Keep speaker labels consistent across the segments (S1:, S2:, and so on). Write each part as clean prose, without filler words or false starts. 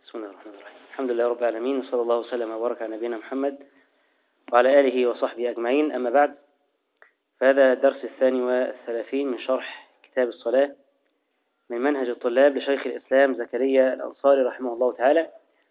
S1: بسم الله الرحمن الرحيم. الحمد لله رب العالمين، وصلى الله وسلم وبارك على نبينا محمد وعلى آله وصحبه أجمعين. أما بعد، فهذا الدرس 32 من شرح كتاب الصلاة من منهج الطلاب لشيخ الإسلام زكريا الأنصاري رحمه الله تعالى.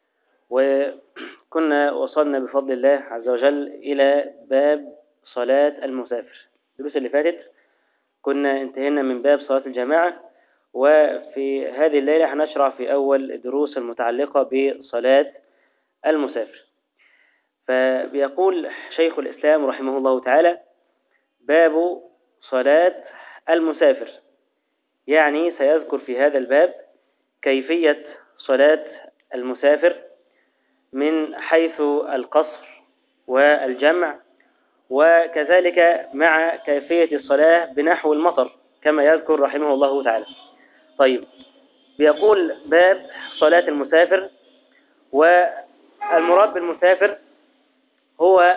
S1: وكنا وصلنا بفضل الله عز وجل إلى باب صلاة المسافر. الدروس اللي فاتت كنا انتهينا من باب صلاة الجماعة، وفي هذه الليلة هنشرع في أول الدروس المتعلقة بصلاة المسافر. فبيقول شيخ الإسلام رحمه الله تعالى: باب صلاة المسافر، يعني سيذكر في هذا الباب كيفية صلاة المسافر من حيث القصر والجمع، وكذلك مع كيفية الصلاة بنحو المطر كما يذكر رحمه الله تعالى. طيب، بيقول باب صلاة المسافر، والمراد بالمسافر هو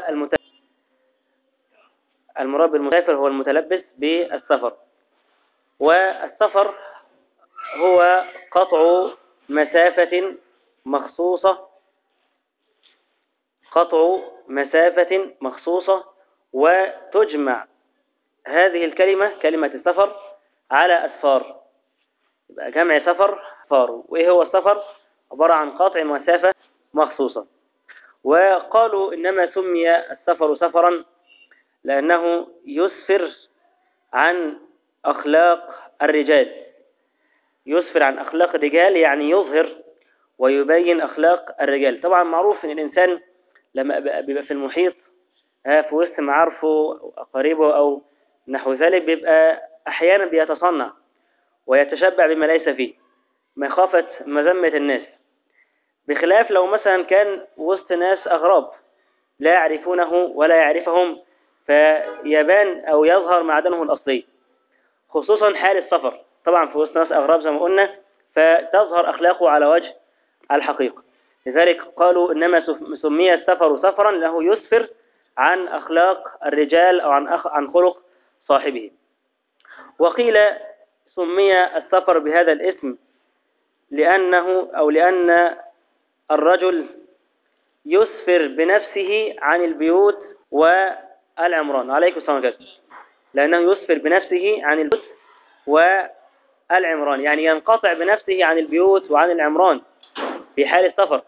S1: المتلبس بالسفر، والسفر هو قطع مسافة مخصوصة، وتجمع هذه الكلمة كلمة السفر على أسفار، يبقى جمع سفر فار. وإيه هو السفر؟ عبارة عن قطع مسافة مخصوصة. وقالوا إنما سمي السفر سفرا لأنه يسفر عن أخلاق الرجال. يسفر عن أخلاق الرجال يعني يظهر ويبين أخلاق الرجال. طبعا معروف إن الإنسان لما بيبقى في المحيط في وسط معارفه أو أقاربه أو نحو ذلك، بيبقى أحيانا بيتصنع ويتشبع بما ليس فيه مخافة مذمة الناس، بخلاف لو مثلا كان وسط ناس أغراب لا يعرفونه ولا يعرفهم، فيبان أو يظهر معدنه الأصلي، خصوصا حال السفر. طبعا في وسط ناس أغراب زي ما قلنا، فتظهر أخلاقه على وجه الحقيقة. لذلك قالوا إنما سمي السفر سفرا لأنه يسفر عن أخلاق الرجال أو عن خلق صاحبه. وقيل سمي السفر بهذا الاسم لأن الرجل يسفر بنفسه عن البيوت والعمران. عليكم السلام عليكم. لأنه يسفر بنفسه عن البيوت والعمران، يعني ينقطع بنفسه عن البيوت وعن العمران في حال السفر.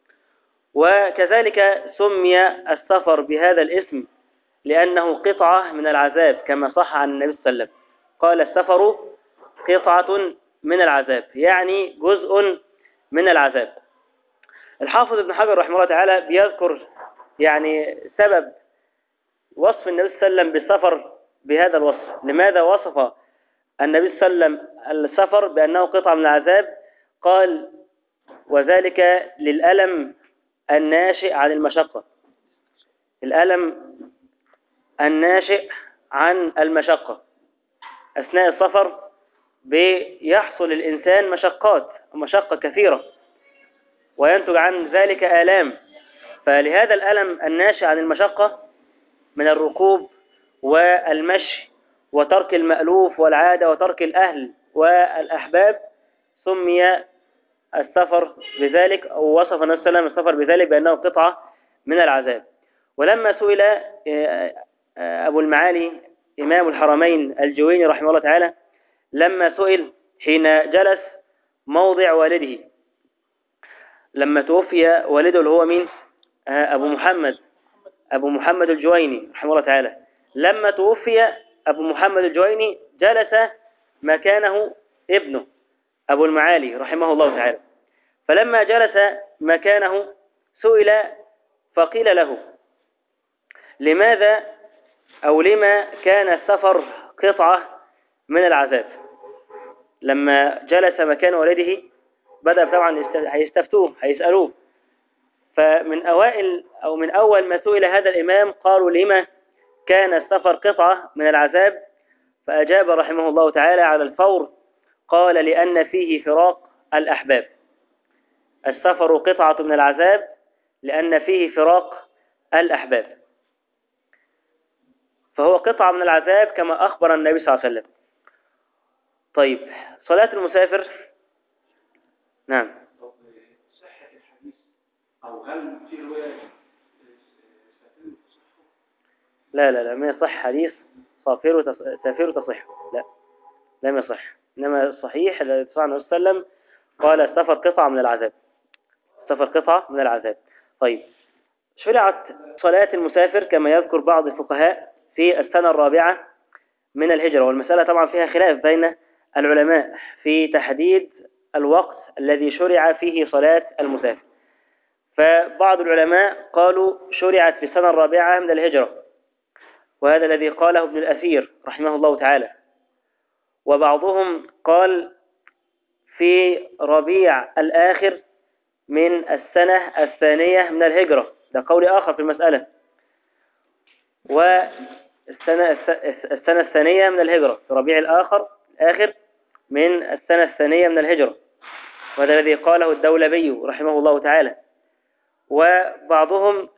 S1: وكذلك سمي السفر بهذا الاسم لأنه قطعة من العذاب، كما صح عن النبي صلى الله عليه وسلم قال: السفر قطعة من العذاب، يعني جزء من العذاب. الحافظ ابن حجر رحمه الله تعالى بيذكر يعني سبب وصف النبي صلى الله عليه وسلم بالسفر بهذا الوصف. لماذا وصف النبي صلى الله عليه وسلم السفر بأنه قطعة من العذاب؟ قال: وذلك للألم الناشئ عن المشقة. الألم الناشئ عن المشقة أثناء السفر بيحصل الإنسان مشقة كثيرة، وينتج عن ذلك آلام. فلهذا الألم الناشئ عن المشقة من الركوب والمشي وترك المألوف والعادة وترك الأهل والأحباب سمي السفر بذلك، أو وصف النبي صلى الله عليه وسلم السفر بذلك بأنه قطعة من العذاب. ولما سئل أبو المعالي إمام الحرمين الجويني رحمه الله تعالى، لما سئل حين جلس موضع والده لما توفي والده اللي هو مين؟ أبو محمد الجويني رحمه الله تعالى. لما توفي أبو محمد الجويني جلس مكانه ابنه أبو المعالي رحمه الله تعالى. فلما جلس مكانه سئل فقيل له: لماذا أو لما كان السفر قطعة من العذاب؟ لما جلس مكان والده بدأ طبعا هيستفتوه هيسألوه. فمن أول ما سئل هذا الإمام قالوا: لما كان السفر قطعة من العذاب؟ فأجاب رحمه الله تعالى على الفور قال: لأن فيه فراق الأحباب. السفر قطعة من العذاب لأن فيه فراق الأحباب، فهو قطعة من العذاب كما أخبر النبي صلى الله عليه وسلم. طيب، صلاة المسافر. نعم.
S2: صحة أو هل في رواية
S1: لا ما يصح حديث سافروا تصح. لا، لم يصح. إنما الصحيح الذي صلى الله عليه وسلم قال السفر قطعة من العذاب. السفر قطعة من العذاب. طيب، شرعت صلاة المسافر كما يذكر بعض الفقهاء في السنة الرابعة من الهجرة، والمسألة طبعا فيها خلاف بين العلماء في تحديد الوقت الذي شرع فيه صلاة المسافر. فبعض العلماء قالوا شرعت في السنة الرابعة من الهجرة، وهذا الذي قاله ابن الأثير رحمه الله تعالى. وبعضهم قال في ربيع الآخر من السنة الثانية من الهجرة، ده قول آخر في المسألة. والسنة الثانية من الهجرة في ربيع الآخر من السنة الثانية من الهجرة، وهذا الذي قاله الدولبي رحمه الله تعالى. وبعضهم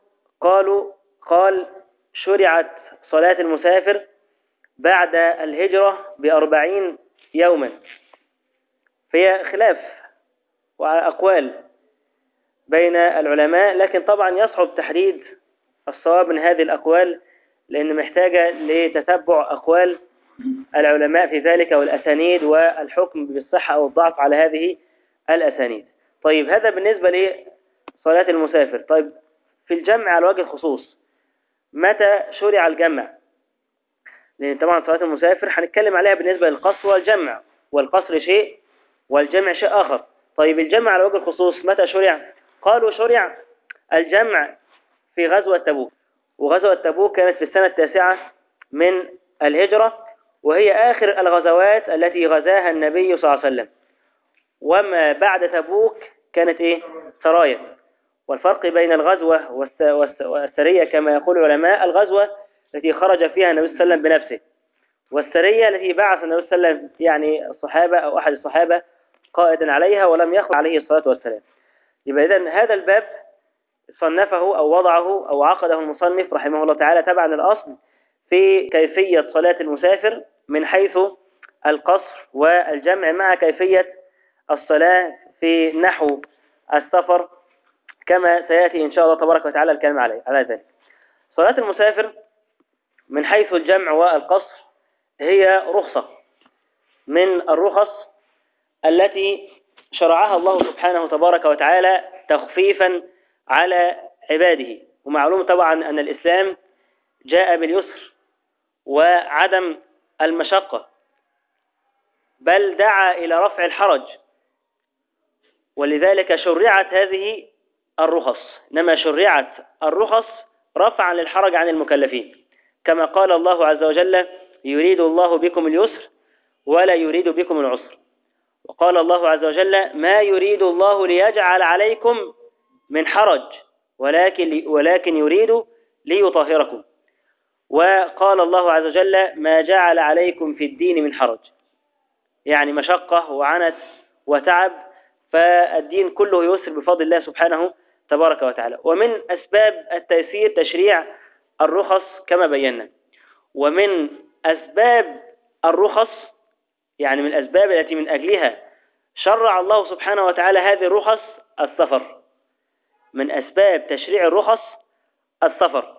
S1: قال شرعت صلاة المسافر بعد الهجرة ب40 يوما. فهي خلاف وأقوال بين العلماء، لكن طبعا يصعب تحديد الصواب من هذه الأقوال، لأن محتاجة لتتبع أقوال العلماء في ذلك والأسانيد والحكم بالصحة أو الضعف على هذه الأسانيد. طيب، هذا بالنسبة لصلاة المسافر. طيب، في الجمع على وجه الخصوص متى شرع الجمع؟ لأن طبعا صلاة المسافر هنتكلم عليها بالنسبة للقصر والجمع، والقصر شيء والجمع شيء آخر. طيب، الجمع على وجه الخصوص متى شرع؟ قالوا شرع الجمع في غزوة تبوك، وغزوة تبوك كانت في السنة 9 من الهجرة، وهي آخر الغزوات التي غزاها النبي صلى الله عليه وسلم. وما بعد تبوك كانت سرايا. والفرق بين الغزوة والسرية كما يقول العلماء: الغزوة التي خرج فيها النبي صلى الله عليه وسلم بنفسه، والسرية التي بعث النبي صلى الله عليه وسلم يعني الصحابة أو أحد الصحابة قائدا عليها ولم يخرج عليه الصلاة والسلام. يبقى إذن هذا الباب صنفه أو وضعه أو عقده المصنف رحمه الله تعالى تبعا للأصل في كيفية صلاة المسافر من حيث القصر والجمع، مع كيفية الصلاة في نحو السفر، كما سيأتي إن شاء الله تبارك وتعالى الكلام على ذلك. صلاة المسافر من حيث الجمع والقصر هي رخصة من الرخص التي شرعها الله سبحانه تبارك وتعالى تخفيفا على عباده. ومعلوم طبعا أن الإسلام جاء باليسر وعدم المشقة، بل دعا إلى رفع الحرج، ولذلك شرعت هذه الرخص. إنما شرعت الرخص رفعا للحرج عن المكلفين، كما قال الله عز وجل: يريد الله بكم اليسر ولا يريد بكم العسر. وقال الله عز وجل: ما يريد الله ليجعل عليكم من حرج ولكن يريد ليطهركم. وقال الله عز وجل: ما جعل عليكم في الدين من حرج، يعني مشقة وعنت وتعب، فالدين كله يسر بفضل الله سبحانه تبارك وتعالى. ومن أسباب التيسير تشريع الرخص كما بينا. ومن أسباب الرخص، يعني من الأسباب التي من أجلها شرع الله سبحانه وتعالى هذه الرخص، السفر. من أسباب تشريع الرخص السفر،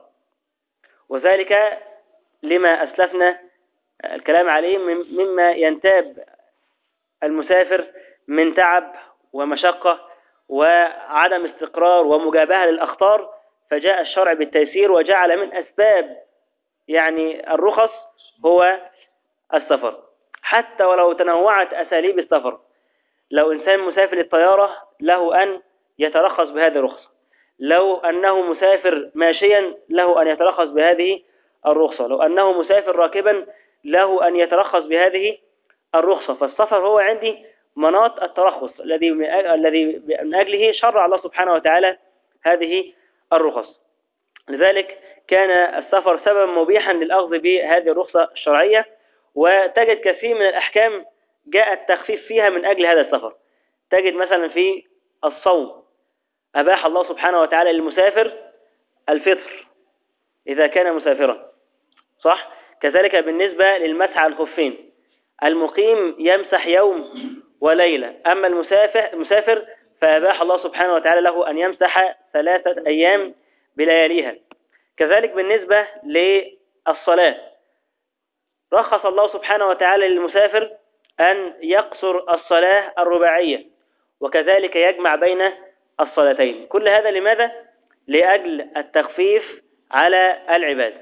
S1: وذلك لما أسلفنا الكلام عليه مما ينتاب المسافر من تعب ومشقة وعدم استقرار ومجابهة للأخطار، فجاء الشرع بالتيسير وجعل من أسباب يعني الرخص هو السفر. حتى ولو تنوعت أساليب السفر، لو إنسان مسافر الطيارة له أن يترخص بهذه الرخصة، لو أنه مسافر ماشيا له أن يترخص بهذه الرخصة، لو أنه مسافر راكبا له أن يترخص بهذه الرخصة. فالسفر هو عندي مناط الترخص الذي من أجله شرع الله سبحانه وتعالى هذه الرخص. لذلك كان السفر سببا مبيحا للأخذ بهذه الرخصة الشرعية. وتجد كثير من الأحكام جاء التخفيف فيها من أجل هذا السفر. تجد مثلا في الصوم أباح الله سبحانه وتعالى للمسافر الفطر إذا كان مسافرا، صح؟ كذلك بالنسبة للمسح على الخفين، المقيم يمسح يوم وليلة، أما المسافر فأباح الله سبحانه وتعالى له أن يمسح 3 أيام بلياليها. كذلك بالنسبة للصلاة رخص الله سبحانه وتعالى للمسافر أن يقصر الصلاة الرباعية، وكذلك يجمع بين الصلاتين. كل هذا لماذا؟ لأجل التخفيف على العباد.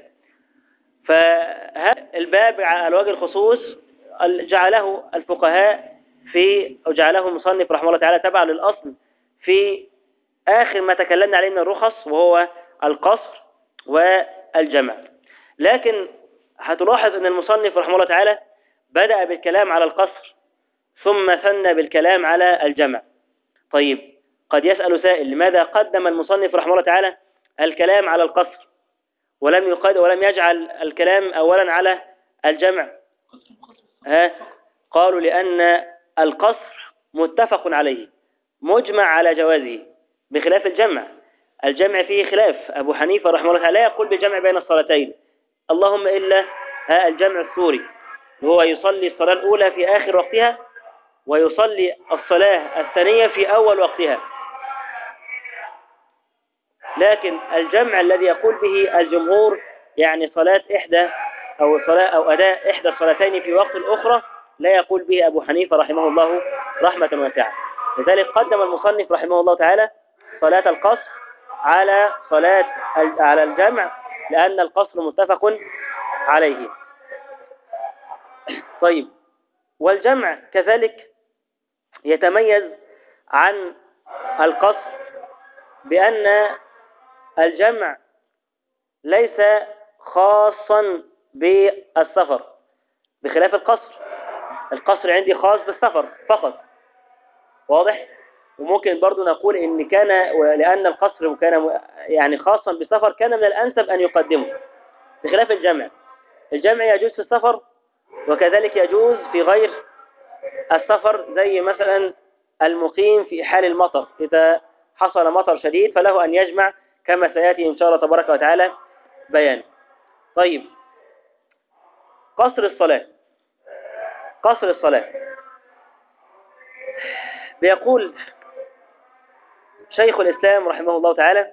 S1: فهذا الباب على الوجه الخصوص جعله الفقهاء أو جعله المصنف رحمه الله تعالى تبع للأصل في آخر ما تكلمنا عليه من الرخص، وهو القصر والجمع. لكن هتلاحظ أن المصنف رحمه الله تعالى بدأ بالكلام على القصر ثم ثنى بالكلام على الجمع. طيب، قد يسأل سائل: لماذا قدم المصنف رحمه الله تعالى الكلام على القصر ولم يجعل الكلام أولا على الجمع؟ قالوا لأن القصر متفق عليه مجمع على جوازه، بخلاف الجمع. الجمع فيه خلاف. أبو حنيفة رحمه الله تعالى لا يقول بالجمع بين الصلاتين، اللهم إلا الجمع السوري، وهو يصلي الصلاة الأولى في آخر وقتها ويصلي الصلاة الثانية في أول وقتها. لكن الجمع الذي يقول به الجمهور يعني صلاة أو أداء إحدى الصلاتين في وقت الأخرى، لا يقول به أبو حنيفة رحمه الله رحمة واسعة. لذلك قدم المصنف رحمه الله تعالى صلاة القصر على الجمع، لأن القصر متفق عليه. طيب، والجمع كذلك يتميز عن القصر بأن الجمع ليس خاصا بالسفر بخلاف القصر. القصر عندي خاص بالسفر فقط، واضح؟ وممكن برضو نقول إن لأن القصر كان يعني خاصا بالسفر كان من الأنسب أن يقدمه، بخلاف الجمع. الجمع يجوز في السفر وكذلك يجوز في غير السفر، زي مثلا المقيم في حال المطر، إذا حصل مطر شديد فله أن يجمع كما سيأتي إن شاء الله تبارك وتعالى بيان. طيب، قصر الصلاة بيقول شيخ الإسلام رحمه الله تعالى: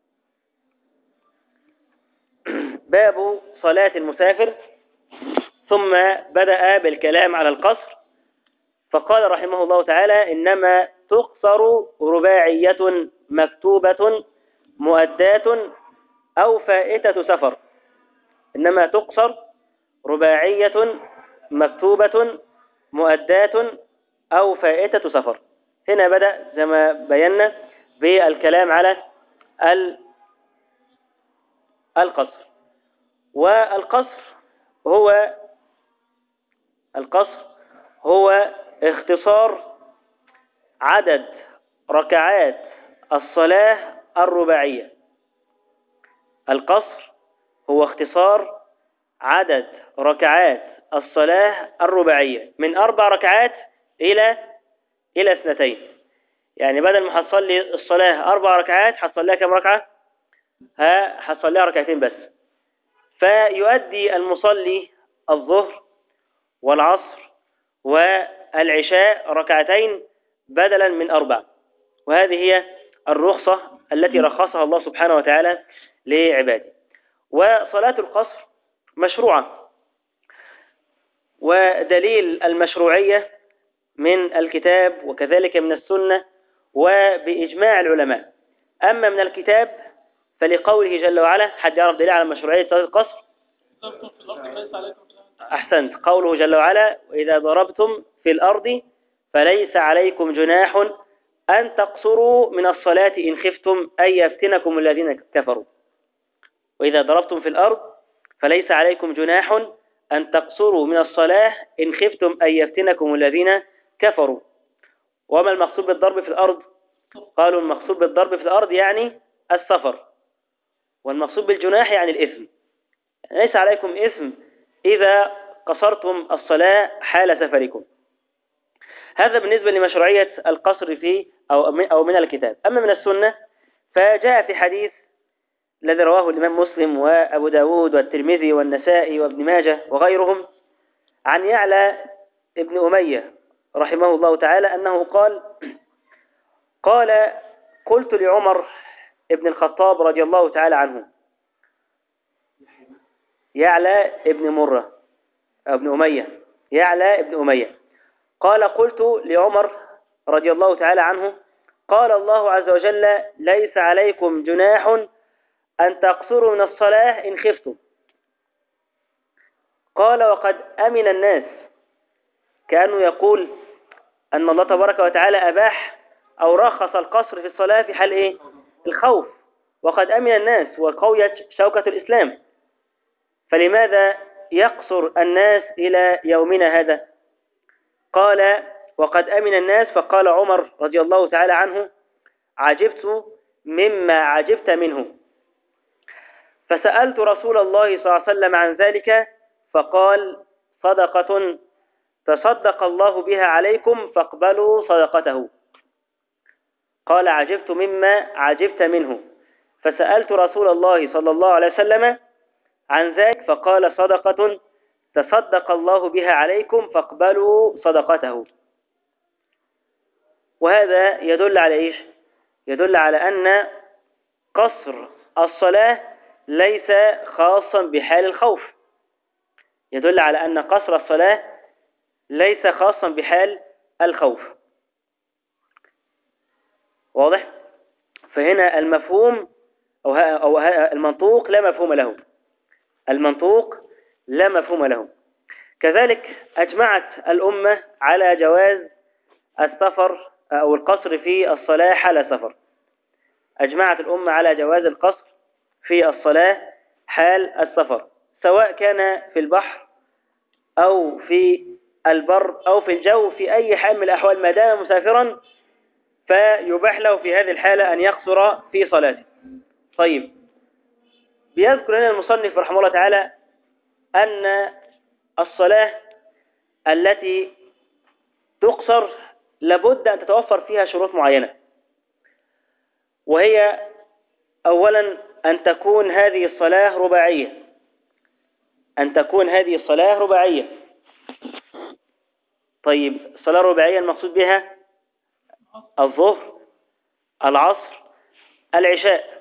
S1: باب صلاة المسافر، ثم بدأ بالكلام على القصر، فقال رحمه الله تعالى: إنما تقصر رباعية مكتوبة مؤداة أو فائتة سفر. إنما تقصر رباعية مكتوبة مؤداة أو فائتة سفر. هنا بدأ زي ما بينا بالكلام على القصر. والقصر هو اختصار عدد ركعات الصلاة الرباعية. القصر هو اختصار عدد ركعات الصلاة الرباعية من 4 ركعات إلى 2. يعني بدل ما هتصلي الصلاة 4 ركعات هتصليها كم ركعة؟ هتصليها 2 بس. فيؤدي المصلي الظهر والعصر والعشاء 2 بدلا من 4. وهذه هي الرخصة التي رخصها الله سبحانه وتعالى لعباده. وصلاة القصر مشروعة، ودليل المشروعية من الكتاب وكذلك من السنة وبإجماع العلماء. أما من الكتاب فلقوله جل وعلا، حد يعرف دليل على مشروعية صلاة القصر؟ أحسنت، قوله جل وعلا: وإذا ضربتم في الأرض فليس عليكم جناح أن تقصروا من الصلاة إن خفتم أن يفتنكم الذين كفروا. وإذا ضربتم في الأرض فليس عليكم جناح أن تقصروا من الصلاة إن خفتم أن يفتنكم الذين كفروا. وما المقصود بالضرب في الأرض؟ قالوا المقصود بالضرب في الأرض يعني السفر، والمقصود بالجناح يعني الإثم. يعني ليس عليكم إثم إذا قصرتم الصلاة حال سفركم. هذا بالنسبة لمشروعية القصر في أو من الكتاب. أما من السنة فجاء في حديث الذي رواه الإمام مسلم وأبو داود والترمذي والنسائي وابن ماجه وغيرهم عن يعلى ابن أمية رحمه الله تعالى أنه قال: قال قلت لعمر ابن الخطاب رضي الله تعالى عنه، يعلى ابن مرة ابن أمية، يعلى ابن أمية، قال قلت لعمر رضي الله تعالى عنه: قال الله عز وجل: ليس عليكم جناح أن تقصروا من الصلاة إن خفتم. قال وقد أمن الناس، كأنه يقول أن الله تبارك وتعالى أباح أو رخص القصر في الصلاة في حال إيه؟ الخوف، وقد أمن الناس وقويت شوكة الإسلام، فلماذا يقصر الناس إلى يومنا هذا؟ قال وقد أمن الناس، فقال عمر رضي الله تعالى عنه: عجبت مما عجبت منه، فسألت رسول الله صلى الله عليه وسلم عن ذلك فقال: صدقة تصدق الله بها عليكم فاقبلوا صدقته. قال عجبت مما عجبت منه، فسألت رسول الله صلى الله عليه وسلم عن ذلك فقال: صدقة تصدق الله بها عليكم فاقبلوا صدقته. وهذا يدل على إيش؟ يدل على أن قصر الصلاة ليس خاصا بحال الخوف، يدل على أن قصر الصلاة ليس خاصا بحال الخوف. واضح؟ فهنا المفهوم أو المنطوق لا مفهوم له، المنطوق لا مفهوم له. كذلك أجمعت الأمة على جواز السفر أو القصر في الصلاة حال سفر، أجمعت الأمة على جواز القصر في الصلاة حال السفر، سواء كان في البحر أو في البر أو في الجو، في أي حال من الأحوال ما دام مسافرا فيباح له في هذه الحالة أن يقصر في صلاته. طيب، بيذكر هنا المصنف رحمه الله تعالى أن الصلاة التي تقصر لابد أن تتوفر فيها شروط معينة، وهي أولا أن تكون هذه الصلاة رباعية، أن تكون هذه الصلاة رباعية. طيب، الصلاة الرباعية المقصود بها الظهر، العصر، العشاء،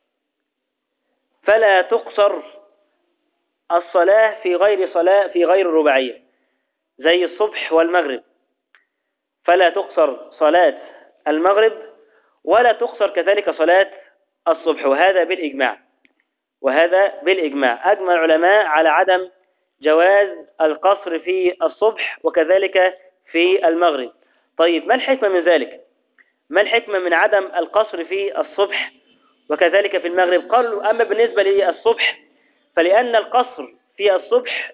S1: فلا تقصر الصلاة في غير الرباعية، زي الصبح والمغرب، فلا تقصر صلاة المغرب ولا تقصر كذلك صلاة الصبح، وهذا بالإجماع، وهذا بالإجماع أجمع العلماء على عدم جواز القصر في الصبح وكذلك في المغرب. طيب، ما الحكمة من ذلك؟ ما الحكمة من عدم القصر في الصبح وكذلك في المغرب؟ قالوا أما بالنسبة للصبح فلأن القصر في الصبح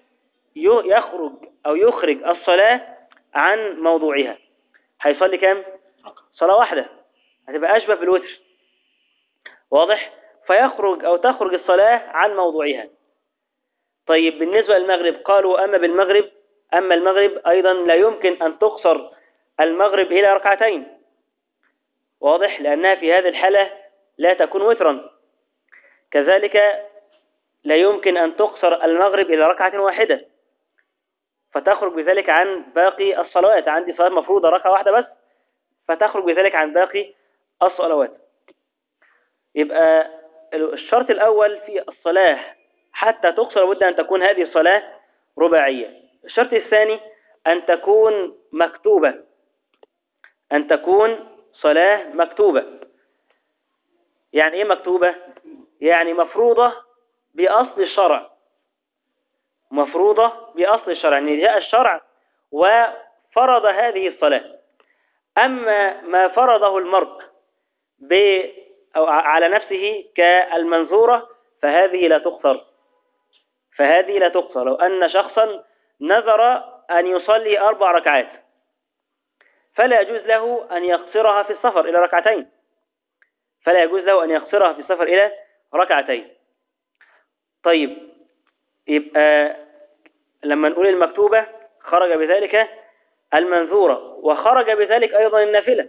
S1: يخرج الصلاة عن موضوعها، هيصلي كام؟ صلاة واحدة، هتبقى أشبه بالوتر. واضح؟ فيخرج أو تخرج الصلاة عن موضوعها. طيب، بالنسبة للمغرب قالوا أما المغرب أيضا لا يمكن أن تقصر المغرب إلى ركعتين. واضح؟ لأنها في هذه الحالة لا تكون وترا. كذلك لا يمكن أن تقصر المغرب إلى ركعة واحدة، فتخرج بذلك عن باقي الصلوات. عندي صلاة مفروضة ركعة واحدة بس، فتخرج بذلك عن باقي الصلوات. يبقى الشرط الأول في الصلاة حتى تقصر لابد أن تكون هذه الصلاة رباعية. الشرط الثاني أن تكون مكتوبة، أن تكون صلاة مكتوبة. يعني إيه مكتوبة؟ يعني مفروضة بأصل الشرع، مفروضة بأصل الشرع، يعني جاء الشرع وفرض هذه الصلاة. أما ما فرضه المرء أو على نفسه كالمنذورة فهذه لا تقصر، فهذه لا تقصر. لو أن شخصا نذر أن يصلي 4 ركعات فلا يجوز له أن يقصرها في السفر إلى ركعتين، فلا يجوز له أن يقصرها في السفر إلى ركعتين. طيب، يبقى لما نقول المكتوبة خرج بذلك المنذورة، وخرج بذلك أيضا النافلة.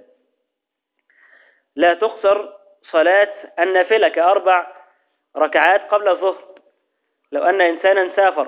S1: لا تقصر صلاة النافلة ك4 ركعات قبل الظهر. لو أن إنسانا سافر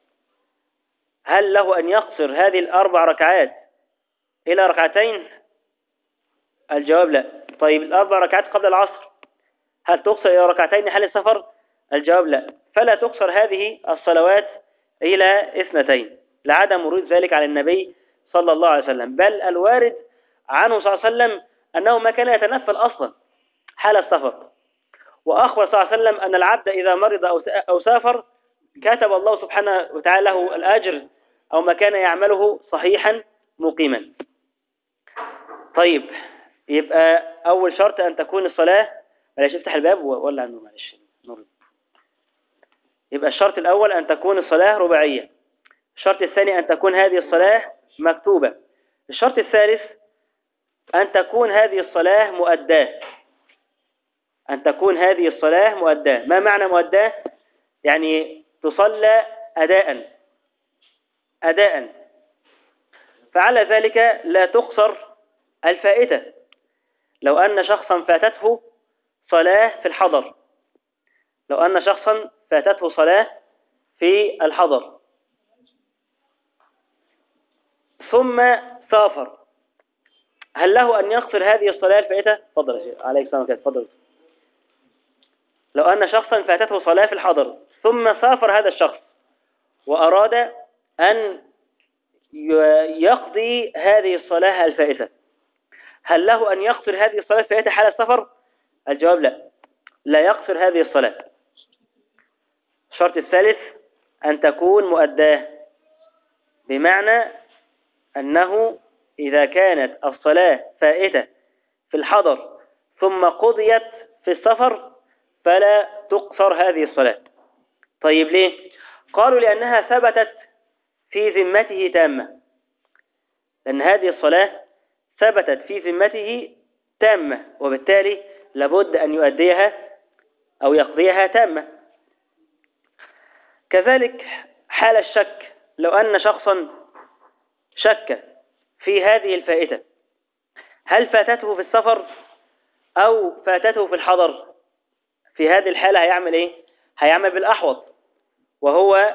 S1: هل له أن يقصر هذه ال4 ركعات إلى ركعتين الجواب لا. طيب الأربع ركعات قبل العصر هل تقصر إلى ركعتين حال السفر؟ الجواب لا. فلا تقصر هذه الصلوات إلى 2 لعدم ورود ذلك على النبي صلى الله عليه وسلم، بل الوارد عنه صلى الله عليه وسلم أنه ما كان يتنفل أصلا حال السفر. وأخبر صلى الله عليه وسلم أن العبد إذا مرض أو سافر كتب الله سبحانه وتعالى له الأجر أو ما كان يعمله صحيحا مقيما. طيب يبقى أول شرط أن تكون الصلاة، معلش افتح الباب ولا عنه معلش نور. يبقى الشرط الأول أن تكون الصلاة رباعية. الشرط الثاني أن تكون هذه الصلاة مكتوبة. الشرط الثالث أن تكون هذه الصلاة مؤداة. أن تكون هذه الصلاة مؤداة. ما معنى مؤداة؟ يعني تصلى أداء. فعلى ذلك لا تقصر الفائتة. لو أن شخصا فاتته صلاة في الحضر، لو أن شخصا فاتته صلاة في الحضر ثم سافر، هل له أن يقصر هذه الصلاة الفائتة؟ تفضل يا شيخ عليك السلام عليكم. تفضل. لو أن شخصا فاتته صلاة في الحضر ثم سافر هذا الشخص وأراد أن يقضي هذه الصلاة الفائتة، هل له أن يقصر هذه الصلاة الفائتة حال السفر؟ الجواب لا، لا يقصر هذه الصلاة. الشرط الثالث أن تكون مؤداة، بمعنى أنه إذا كانت الصلاة فائتة في الحضر ثم قضيت في السفر فلا تقصر هذه الصلاة. طيب ليه؟ قالوا لأنها ثبتت في ذمته تامة، لأن هذه الصلاة ثبتت في ذمته تامة، وبالتالي لابد أن يؤديها أو يقضيها تامة. كذلك حال الشك، لو أن شخصا شك في هذه الفائتة هل فاتته في السفر أو فاتته في الحضر، في هذه الحالة هيعمل إيه؟ هيعمل بالأحوط، وهو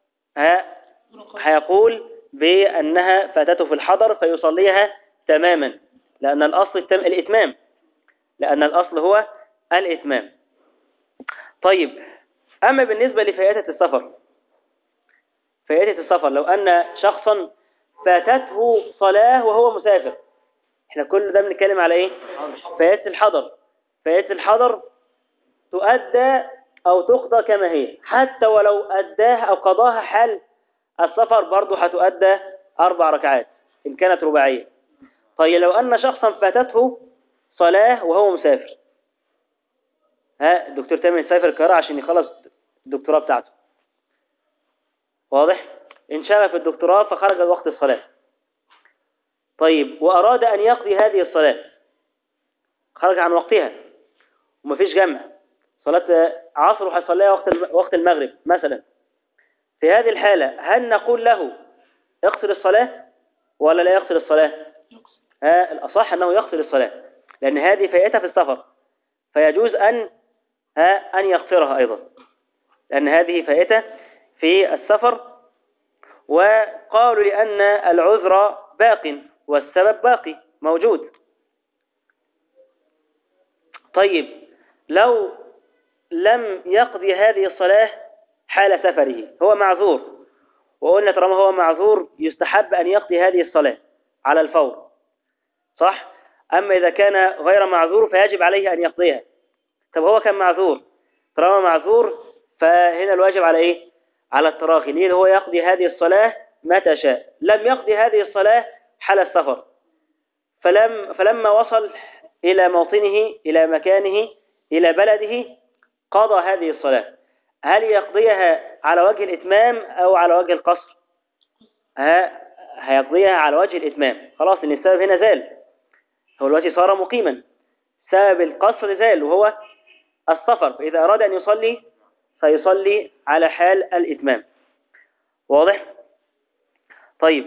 S1: هيقول بأنها فاتته في الحضر فيصليها تماما، لأن الأصل الإتمام، لأن الأصل هو الإتمام. طيب أما بالنسبة لفائتة السفر، فائتة السفر لو أن شخصا فاتته صلاة وهو مسافر، احنا كل ده بنتكلم على ايه؟ فائتة الحضر. فائتة الحضر تؤدى أو تقضى كما هي، حتى ولو أداها أو قضاها حال السفر برضه هتؤدى 4 ركعات إن كانت رباعية. طيب لو أن شخصا فاتته صلاة وهو مسافر، الدكتور تامر يسافر القاهرة عشان يخلص الدكتوراه بتاعته، واضح؟ انشغل في الدكتوراه فخرج وقت الصلاة. طيب وأراد أن يقضي هذه الصلاة، خرج عن وقتها ومفيش جمع، صلاة عصر وهيصليها وقت المغرب مثلا، في هذه الحالة هل نقول له اقصر الصلاة ولا لا يقصر الصلاة؟ الأصح أنه يقصر الصلاة، لأن هذه فائتة في السفر فيجوز أن يقصرها أيضا، لأن هذه فائتة في السفر. وقالوا لأن العذر باق والسبب باقي موجود. طيب لو لم يقضي هذه الصلاة حال سفره، هو معذور، وقلنا طالما هو معذور يستحب أن يقضي هذه الصلاة على الفور، صح؟ أما إذا كان غير معذور فيجب عليه أن يقضيها. طب هو كان معذور، طالما معذور فهنا الواجب على إيه؟ على التراخي، ليه هو يقضي هذه الصلاة متى شاء. لم يقضي هذه الصلاة حال السفر، فلما وصل إلى موطنه، إلى مكانه، إلى بلده، قضى هذه الصلاة. هل يقضيها على وجه الإتمام أو على وجه القصر؟ هيقضيها على وجه الإتمام، خلاص إن السبب هنا زال، هو دلوقتي صار مقيما، سبب القصر زال وهو السفر، فإذا أراد أن يصلي فيصلي على حال الإتمام. واضح؟ طيب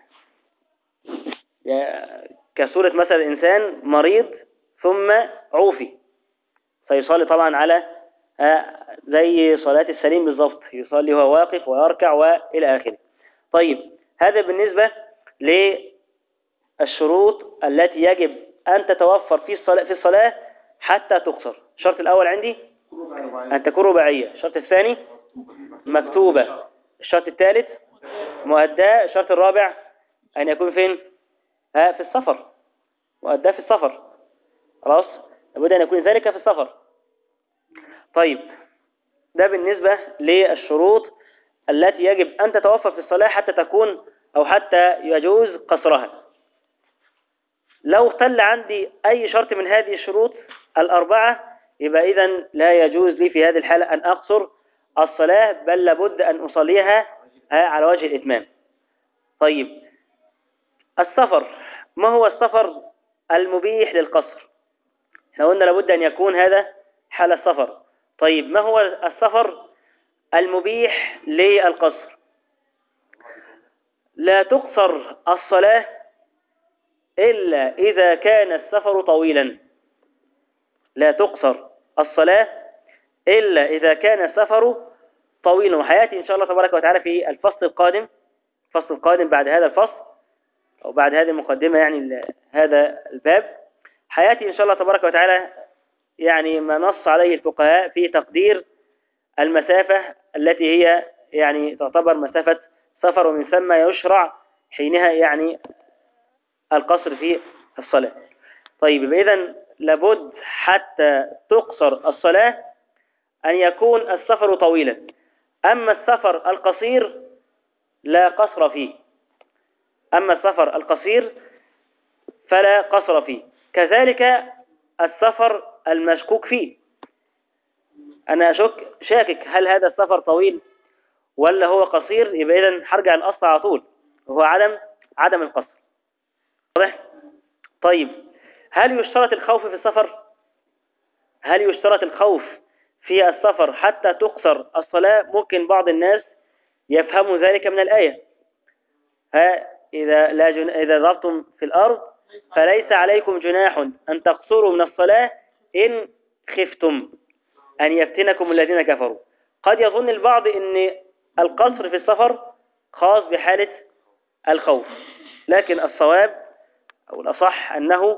S1: كسورة مثلا إنسان مريض ثم عوفي فيصلي طبعا على زي صلاة السليم بالضبط، يصلي وهو واقف ويركع وإلى آخره. طيب هذا بالنسبة للشروط التي يجب أن تتوفر في الصلاة حتى تقصر. الشرط الأول عندي أن تكون رباعية. الشرط الثاني مكتوبة. الشرط الثالث مؤداة. الشرط الرابع أن يكون فين؟ في السفر. مؤداة في السفر. خلاص، لابد أن يكون ذلك في السفر. طيب، ده بالنسبة للشروط التي يجب أن تتوفر في الصلاة حتى تكون أو حتى يجوز قصرها. لو اختل عندي أي شرط من هذه الشروط الأربعة يبقى إذن لا يجوز لي في هذه الحالة أن أقصر الصلاة، بل لابد أن أصليها على وجه الإتمام. طيب، السفر، ما هو السفر المبيح للقصر؟ احنا قلنا لابد أن يكون هذا حال السفر. طيب، ما هو السفر المبيح للقصر؟ لا تقصر الصلاة إلا إذا كان السفر طويلا. لا تقصر الصلاة إلا إذا كان السفر طويلا. وحياتي إن شاء الله تبارك وتعالى في الفصل القادم بعد هذا الفصل أو بعد هذه المقدمة، يعني هذا الباب، حياتي إن شاء الله تبارك وتعالى يعني ما نص عليه الفقهاء في تقدير المسافة التي هي يعني تعتبر مسافة سفر، ومن ثم يشرع حينها يعني القصر في الصلاة. طيب، إذن لابد حتى تقصر الصلاة أن يكون السفر طويلا. أما السفر القصير لا قصر فيه. أما السفر القصير فلا قصر فيه. كذلك السفر المشكوك فيه. أنا شاكك هل هذا السفر طويل ولا هو قصير، يبقى إذن هرجع الأصل على طول وهو عدم القصر. واضح؟ طيب، هل يشترط الخوف في السفر؟ هل يشترط الخوف في السفر حتى تقصر الصلاة؟ ممكن بعض الناس يفهموا ذلك من الآية: إذا ضربتم في الأرض فليس عليكم جناح أن تقصروا من الصلاة إن خفتم أن يفتنكم الذين كفروا. قد يظن البعض أن القصر في السفر خاص بحالة الخوف، لكن الصواب أو الأصح أنه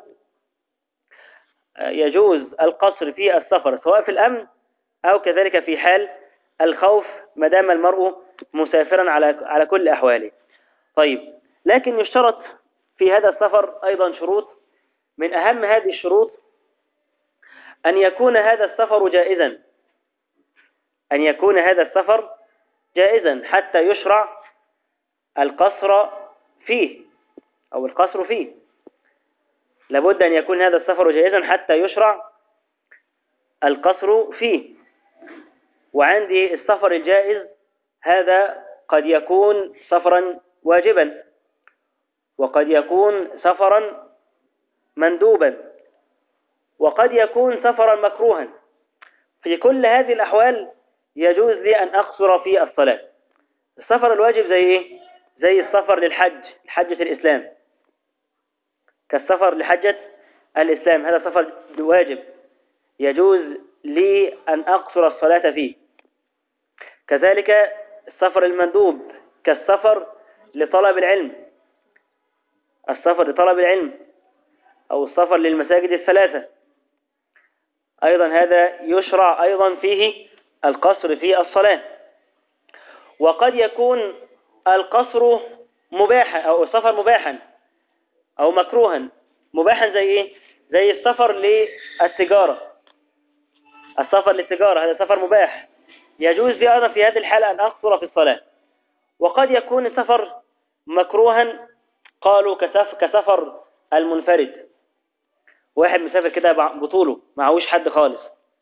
S1: يجوز القصر في السفر سواء في الأمن أو كذلك في حال الخوف ما دام المرء مسافرا على كل أحواله. طيب، لكن يشترط في هذا السفر أيضا شروط. من أهم هذه الشروط أن يكون هذا السفر جائزا. أن يكون هذا السفر جائزا حتى يشرع القصر فيه أو القصر فيه. لابد أن يكون هذا السفر جائزا حتى يشرع القصر فيه. وعندي السفر الجائز هذا قد يكون سفرا واجبا، وقد يكون سفرا مندوبا، وقد يكون سفرا مكروها. في كل هذه الأحوال يجوز لي أن أقصر في الصلاة. السفر الواجب زي إيه؟ زي السفر حجة الإسلام، كالسفر لحجة الإسلام، هذا سفر واجب يجوز لي أن أقصر الصلاة فيه. كذلك السفر المندوب كالسفر لطلب العلم، السفر لطلب العلم أو السفر للمساجد الثلاثة، أيضا هذا يشرع أيضا فيه القصر في الصلاة. وقد يكون القصر مباحا أو السفر مباحا أو مكروها. مباحا زي إيه؟ زي السفر للتجارة. السفر للتجارة هذا سفر مباح، يجوز لي أيضا في هذه الحالة أن أقصر في الصلاة. وقد يكون السفر مكروها، قالوا كسفر المنفرد، واحد مسافر كده بطوله معهوش حد خالص،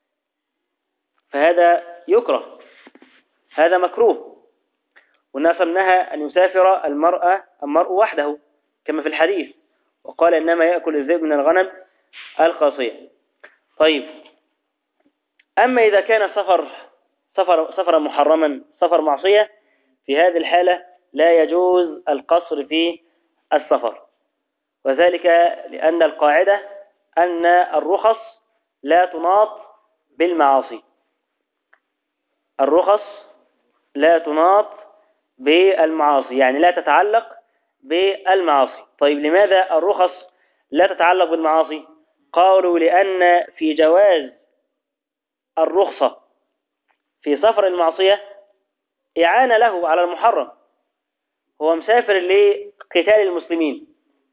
S1: فهذا يكره، هذا مكروه. والناس نهى أن يسافر المرء وحده كما في الحديث، وقال إنما يأكل الذئب من الغنم القاصية. طيب، أما إذا كان سفر محرما، سفر معصية، في هذه الحالة لا يجوز القصر في السفر، وذلك لأن القاعدة أن الرخص لا تناط بالمعاصي. الرخص لا تناط بالمعاصي، يعني لا تتعلق بالمعاصي. طيب، لماذا الرخص لا تتعلق بالمعاصي؟ قالوا لأن في جواز الرخصة في سفر المعصية إعانة له على المحرم. هو مسافر لقتال المسلمين،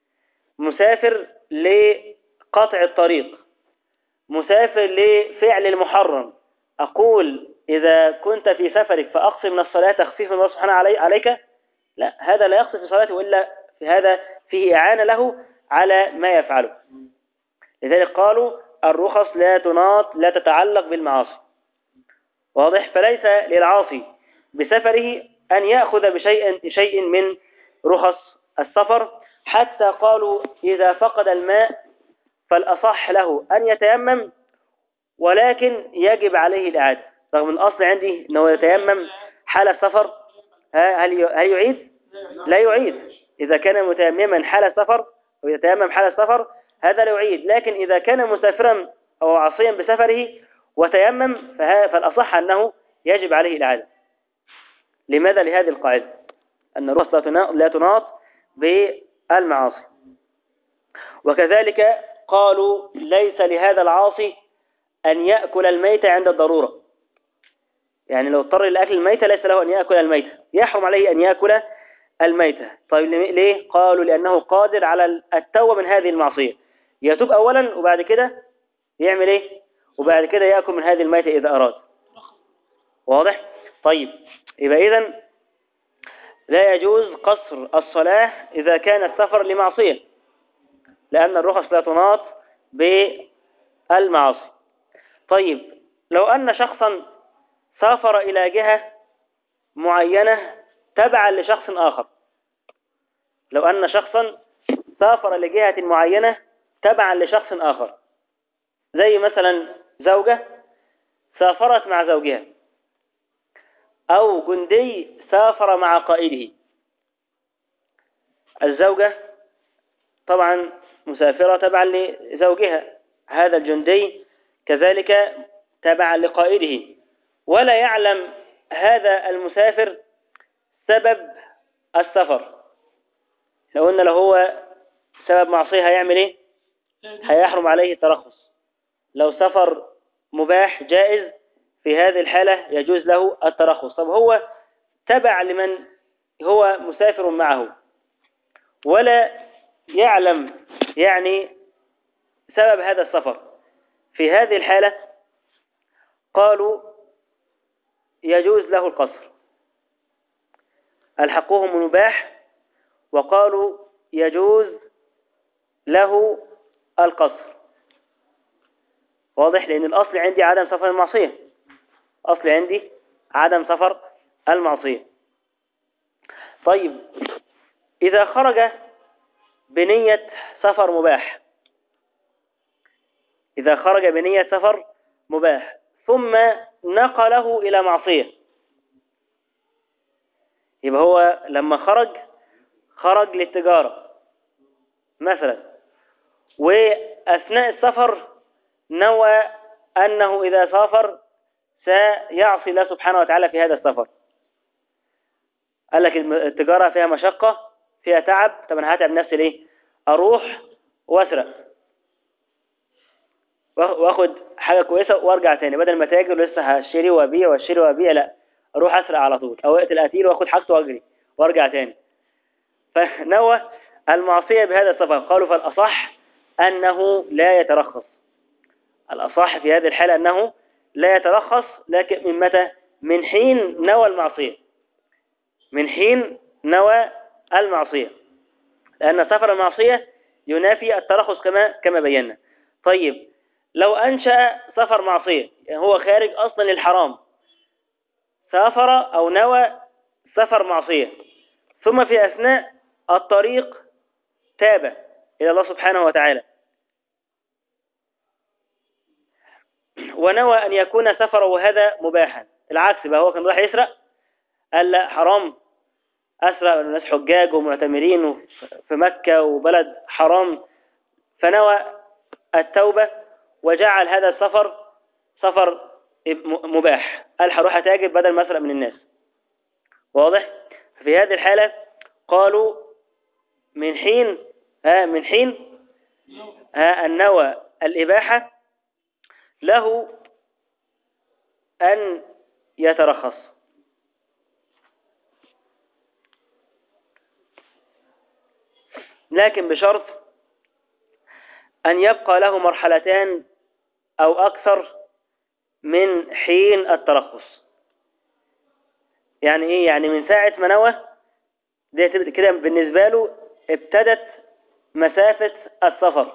S1: مسافر لقطع الطريق، مسافر لفعل المحرم. أقول إذا كنت في سفرك فأقصر من الصلاة تخفيف من الله سبحانه عليك؟ لا، هذا لا يقصر في صلاته، وإلا في هذا فيه إعانة له على ما يفعله. لذلك قالوا الرخص لا تناط، لا تتعلق بالمعاصي. واضح؟ فليس للعاصي بسفره أن يأخذ شيء من رخص السفر. حتى قالوا إذا فقد الماء فالأصح له أن يتيمم، ولكن يجب عليه الإعادة، رغم الأصل عندي أنه يتيمم حال السفر. هل يعيد؟ لا يعيد. إذا كان متيمما حال السفر ويتيمم حال السفر هذا لا يعيد. لكن إذا كان مسافرا أو عاصيا بسفره وتيمم فالأصح أنه يجب عليه الإعادة. لماذا؟ لهذه القاعدة أن الرخص لا تناط بالمعاصي. وكذلك قالوا ليس لهذا العاصي أن يأكل الميت عند الضرورة. يعني لو اضطر لأكل الميتة ليس له أن يأكل الميتة، يحرم عليه أن يأكل الميتة. طيب ليه؟ قالوا لأنه قادر على التوبة من هذه المعصية، يتوب أولا وبعد كده يعمل إيه؟ وبعد كده يأكل من هذه الميتة إذا أراد. واضح؟ طيب يبقى إذن لا يجوز قصر الصلاة إذا كان السفر لمعصية، لأن الرخص لا تناط بالمعاصي. طيب لو أن شخصا سافر إلى جهة معينة تبعا لشخص آخر، لو أن شخصا سافر لجهة معينة تبعا لشخص آخر، زي مثلا زوجة سافرت مع زوجها، أو جندي سافر مع قائده. الزوجة طبعا مسافرة تبعا لزوجها، هذا الجندي كذلك تبعا لقائده، ولا يعلم هذا المسافر سبب السفر. لو قلنا له هو سبب معصية هيعمل ايه؟ هيحرم عليه الترخص. لو سفر مباح جائز في هذه الحالة يجوز له الترخص. طب هو تبع لمن هو مسافر معه ولا يعلم يعني سبب هذا السفر، في هذه الحالة قالوا يجوز له القصر. ألحقوهم المباح وقالوا يجوز له القصر. واضح؟ لأن الأصل عندي عدم سفر المعصية، أصل عندي عدم سفر المعصية. طيب إذا خرج بنية سفر مباح، إذا خرج بنية سفر مباح ثم نقله إلى معصية، يبقى هو لما خرج للتجارة مثلا، وأثناء السفر نوى أنه إذا سافر سيعصي الله سبحانه وتعالى في هذا السفر. قال لك التجارة فيها مشقة، فيها تعب، طب أنا هتعب نفسي ليه؟ أروح وأسرق وأخد حاجة كويسة وأرجع تاني، بدل ما تاجر لسه هشتري وأبيع وأشتري وأبيع، لا أروح أسرق على طول، أو أقتل قتيل وأخد حاجته وأجري وأرجع تاني. فنوى المعصية بهذا السفر. قالوا فالأصح أنه لا يترخص، الأصح في هذه الحالة أنه لا يترخص. لكن من متى؟ من حين نوى المعصية، من حين نوى المعصية، لأن سفر المعصية ينافي الترخص كما بينا. طيب لو أنشأ سفر معصية، يعني هو خارج أصلا للحرام، سافر أو نوى سفر معصية، ثم في أثناء الطريق تاب إلى الله سبحانه وتعالى ونوى أن يكون سفره هذا مباحا. العكس بقى، هو كان راح يسرق، قال لا حرام أسرق، الناس حجاج ومعتمرين في مكة وبلد حرام، فنوى التوبة وجعل هذا السفر سفر مباح، قال هروح أتاجر بدل ما أسرق من الناس. واضح؟ في هذه الحالة قالوا من حين النوى الإباحة له أن يترخص، لكن بشرط أن يبقى له مرحلتان أو أكثر من حين الترخص. يعني إيه؟ يعني من ساعة ما نوى دي كده بالنسبة له ابتدت مسافة السفر.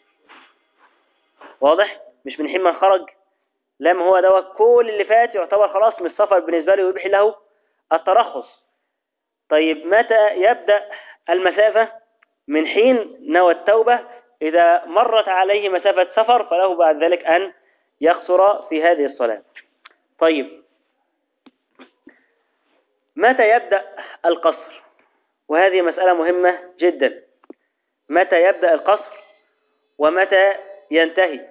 S1: واضح؟ مش من حين ما خرج، لما هو دوت كل اللي فات يعتبر خلاص من السفر بالنسبة له يبيح له الترخص. طيب متى يبدأ المسافة؟ من حين نوى التوبة، إذا مرت عليه مسافة سفر فله بعد ذلك أن يقصر في هذه الصلاة. طيب متى يبدأ القصر؟ وهذه مسألة مهمة جدا. متى يبدأ القصر ومتى ينتهي؟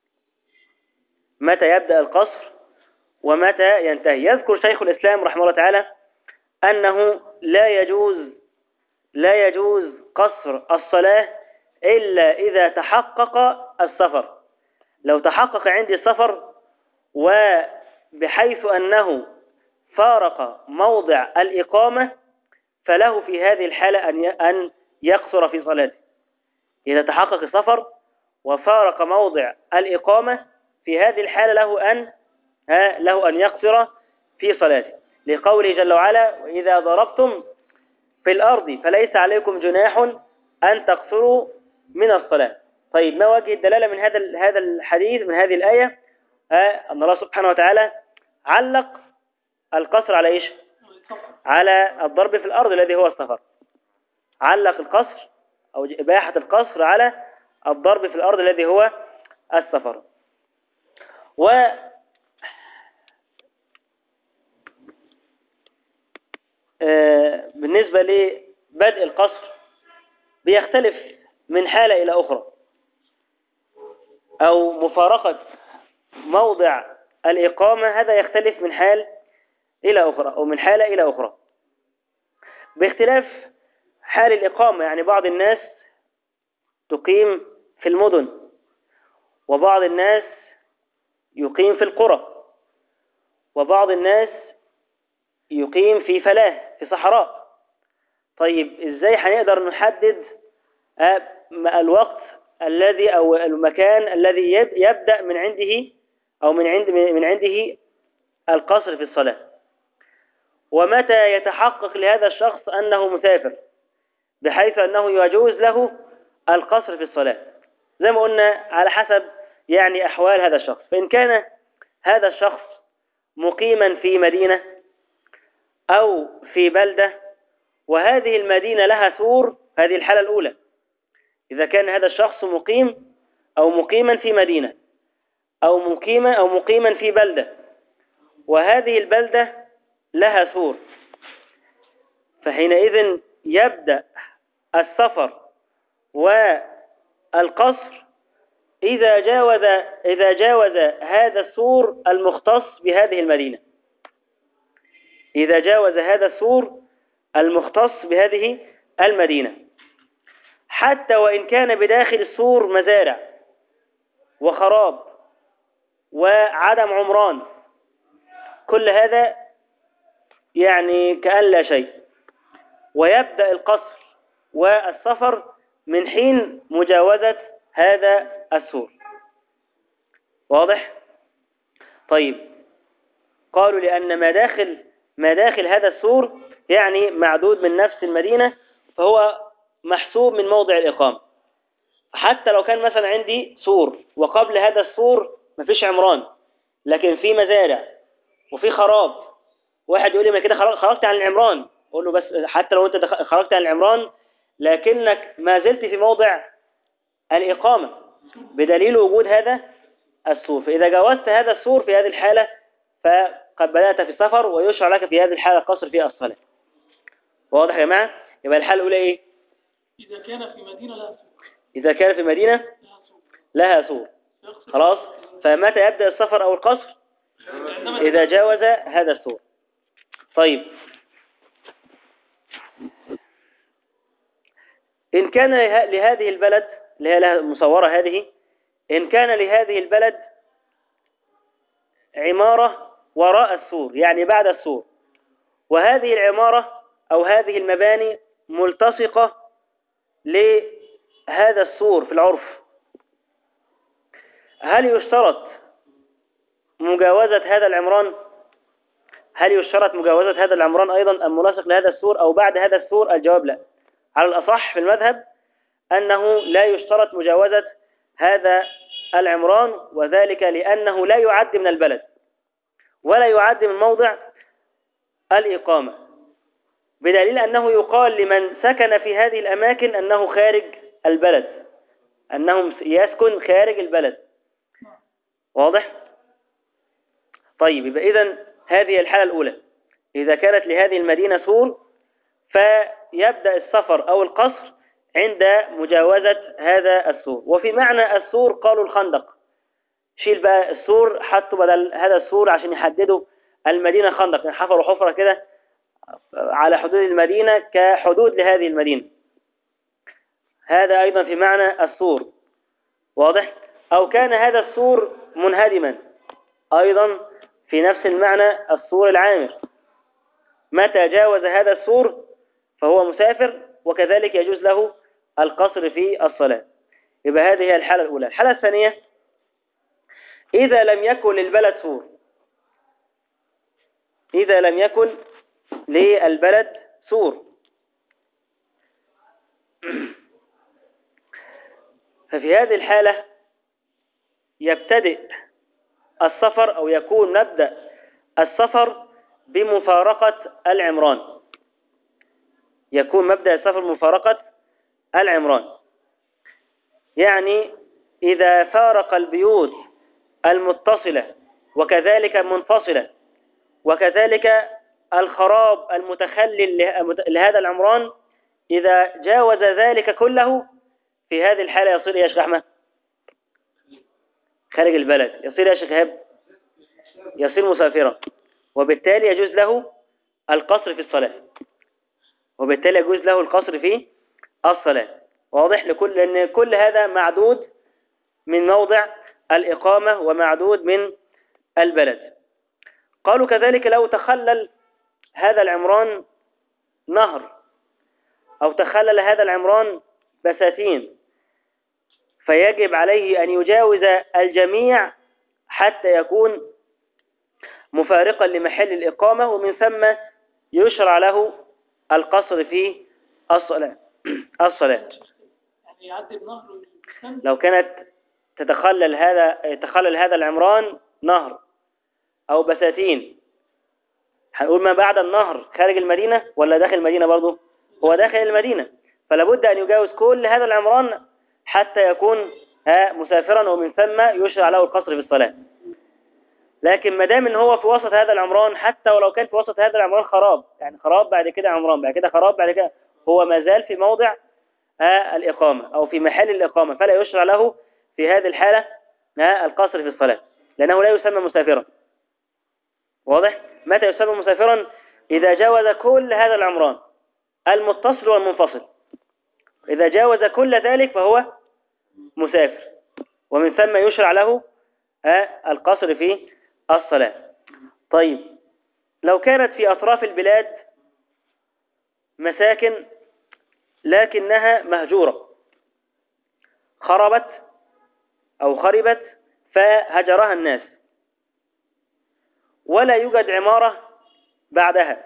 S1: متى يبدأ القصر ومتى ينتهي؟ يذكر شيخ الإسلام رحمه الله تعالى أنه لا يجوز قصر الصلاة إلا إذا تحقق السفر. لو تحقق عندي السفر وبحيث أنه فارق موضع الإقامة فله في هذه الحالة أن يقصر في صلاته. إذا تحقق السفر وفارق موضع الإقامة في هذه الحالة له أن يقصر في صلاته، لقوله جل وعلا: وإذا ضربتم في الأرض فليس عليكم جناح أن تقصروا من الصلاة. طيب ما وجه الدلالة من هذا الحديث، من هذه الآية؟ أن الله سبحانه وتعالى علق القصر على إيش؟ على الضرب في الأرض الذي هو السفر. علق القصر أو إباحة القصر على الضرب في الأرض الذي هو السفر. بالنسبة لبدء القصر بيختلف من حالة إلى أخرى، أو مفارقة موضع الإقامة هذا يختلف من حال إلى أخرى أو من حالة إلى أخرى باختلاف حال الإقامة. يعني بعض الناس تقيم في المدن، وبعض الناس يقيم في القرى، وبعض الناس يقيم في فلاة في صحراء. طيب إزاي هنقدر نحدد الوقت الذي أو المكان الذي يبدأ من عنده أو من عنده القصر في الصلاة؟ ومتى يتحقق لهذا الشخص أنه مسافر بحيث أنه يجوز له القصر في الصلاة؟ زي ما قلنا على حسب يعني أحوال هذا الشخص. فإن كان هذا الشخص مقيما في مدينة أو في بلدة وهذه المدينة لها سور، هذه الحالة الأولى. إذا كان هذا الشخص مقيم أو مقيما في مدينة أو مقيما في بلدة وهذه البلدة لها سور، فحينئذ يبدأ السفر والقصر إذا جاوز هذا السور المختص بهذه المدينة. إذا جاوز هذا السور المختص بهذه المدينة، حتى وإن كان بداخل السور مزارع وخراب وعدم عمران، كل هذا يعني كأن لا شيء. ويبدأ القصر والسفر من حين مجاوزة هذا السور. واضح؟ طيب قالوا لأن ما داخل هذا السور يعني معدود من نفس المدينة، فهو محسوب من موضع الإقامة. حتى لو كان مثلا عندي سور وقبل هذا السور مفيش عمران لكن في مزارع وفي خراب، واحد يقول لي ما كده خرجت عن العمران، اقول له بس حتى لو انت خرجت عن العمران لكنك ما زلت في موضع الإقامة بدليل وجود هذا السور. فإذا جاوزت هذا السور في هذه الحالة فقد بدأت في السفر، ويشرع لك في هذه الحالة القصر في الصلاة. واضح يا جماعة؟ يبقى الحالة الأولى إيه؟
S2: إذا كان في مدينة لها سور.
S1: إذا كان في مدينة لها سور. خلاص. فمتى يبدأ السفر أو القصر؟ إذا جاوز هذا السور. طيب إن كان لهذه البلد اللي هي لها مصورة هذه، إن كان لهذه البلد عمارة وراء السور يعني بعد السور، وهذه العمارة أو هذه المباني ملتصقة لهذا السور في العرف، هل يشترط مجاوزة هذا العمران؟ هل يشترط مجاوزة هذا العمران أيضا أم ملاصق لهذا السور أو بعد هذا السور؟ الجواب لا. على الأصح في المذهب أنه لا يشترط مجاوزة هذا العمران، وذلك لأنه لا يعد من البلد ولا يعد من موضع الإقامة، بدليل أنه يقال لمن سكن في هذه الأماكن أنه خارج البلد، أنه يسكن خارج البلد. واضح؟ طيب، يبقى إذن هذه الحالة الأولى، إذا كانت لهذه المدينة سور فيبدأ السفر أو القصر عند مجاوزة هذا السور. وفي معنى السور قالوا الخندق، شيل بقى السور، حطوا بدل هذا السور عشان يحددوا المدينة خندق، يعني حفروا حفرة كده على حدود المدينة كحدود لهذه المدينة، هذا أيضا في معنى السور. واضح؟ أو كان هذا السور منهدما، أيضا في نفس المعنى السور العامر، متى جاوز هذا السور فهو مسافر، وكذلك يجوز له القصر في الصلاة. يبقى هذه هي الحالة الأولى. الحالة الثانية، إذا لم يكن للبلد سور، إذا لم يكن للبلد سور، ففي هذه الحالة يبتدئ السفر أو يكون مبدأ السفر بمفارقة العمران، يكون مبدأ السفر بمفارقة العمران، يعني إذا فارق البيوت المتصلة وكذلك المنفصلة وكذلك الخراب المتخلل لهذا العمران، إذا جاوز ذلك كله في هذه الحالة يصير يا شيخ أحمد خارج البلد، يصير يا شيخ هاب يصير مسافرا، وبالتالي يجوز له القصر في الصلاة، وبالتالي يجوز له القصر في الصلاة. واضح؟ لأن كل هذا معدود من موضع الإقامة ومعدود من البلد. قالوا كذلك لو تخلل هذا العمران نهر أو تخلل هذا العمران بساتين، فيجب عليه أن يجاوز الجميع حتى يكون مفارقا لمحل الإقامة، ومن ثم يشرع له القصر في الصلاة.
S2: يعني يعدي النهر
S1: لو كانت يتخلل هذا العمران نهر أو بساتين، هنقول ما بعد النهر خارج المدينة ولا داخل المدينة؟ برضه هو داخل المدينة، فلا بد أن يجاوز كل هذا العمران حتى يكون مسافرا، ومن ثم يشرع له القصر في الصلاة. لكن ما دام ان هو في وسط هذا العمران، حتى ولو كان في وسط هذا العمران خراب، يعني خراب بعد كده عمران بعد كده خراب بعد كده، هو ما زال في موضع الإقامة أو في محل الإقامة، فلا يشرع له في هذه الحالة القصر في الصلاة، لأنه لا يسمى مسافرا. واضح؟ متى يسمى مسافرا؟ إذا جاوز كل هذا العمران المتصل والمنفصل، إذا جاوز كل ذلك فهو مسافر، ومن ثم يشرع له القصر في الصلاة. طيب، لو كانت في أطراف البلاد مساكن لكنها مهجورة، خربت أو خربت فهجرها الناس ولا يوجد عمارة بعدها،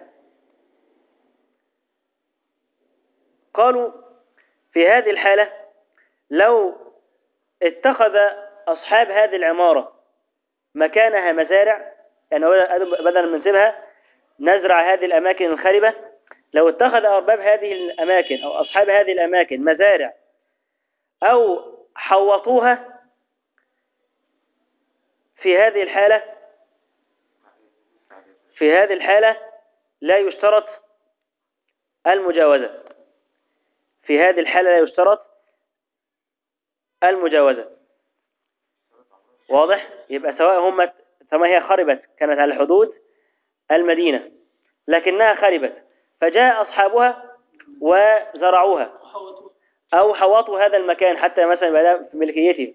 S1: قالوا في هذه الحالة لو اتخذ أصحاب هذه العمارة مكانها مزارع، يعني بدلا من نسيبها نزرع هذه الأماكن الخربة، لو اتخذ أرباب هذه الأماكن أو أصحاب هذه الأماكن مزارع أو حوطوها، في هذه الحالة لا يشترط المجاوزة، في هذه الحالة لا يشترط المجاوزة. واضح؟ يبقى سواء هي خربت كانت على حدود المدينة لكنها خربت، فجاء أصحابها وزرعوها أو حوطوا هذا المكان حتى مثلا بدأ في ملكيته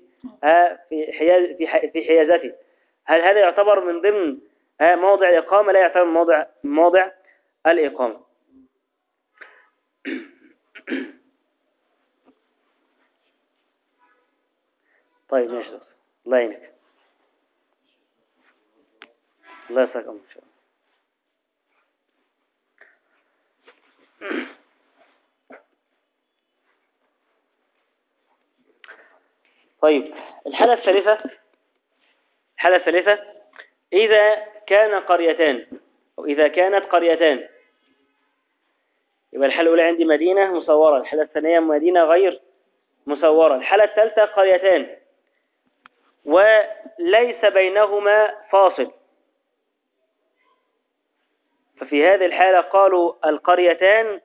S1: في حيازته، هل هذا يعتبر من ضمن موضع الإقامة؟ لا يعتبر موضع الإقامة. طيب ماشي، الله يعينك، الله يسعدك إن شاء الله. طيب الحالة الثالثة إذا كان قريتان أو إذا كانت قريتان، يبقى الحالة الأولى عندي مدينة مصورة، الحالة الثانية مدينة غير مصورة، الحالة الثالثة قريتان وليس بينهما فاصل، ففي هذه الحالة قالوا القريتان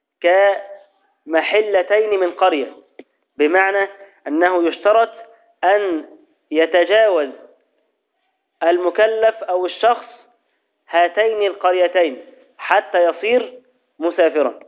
S1: كمحلتين من قرية، بمعنى أنه يشترط أن يتجاوز المكلف أو الشخص هاتين القريتين حتى يصير مسافرا.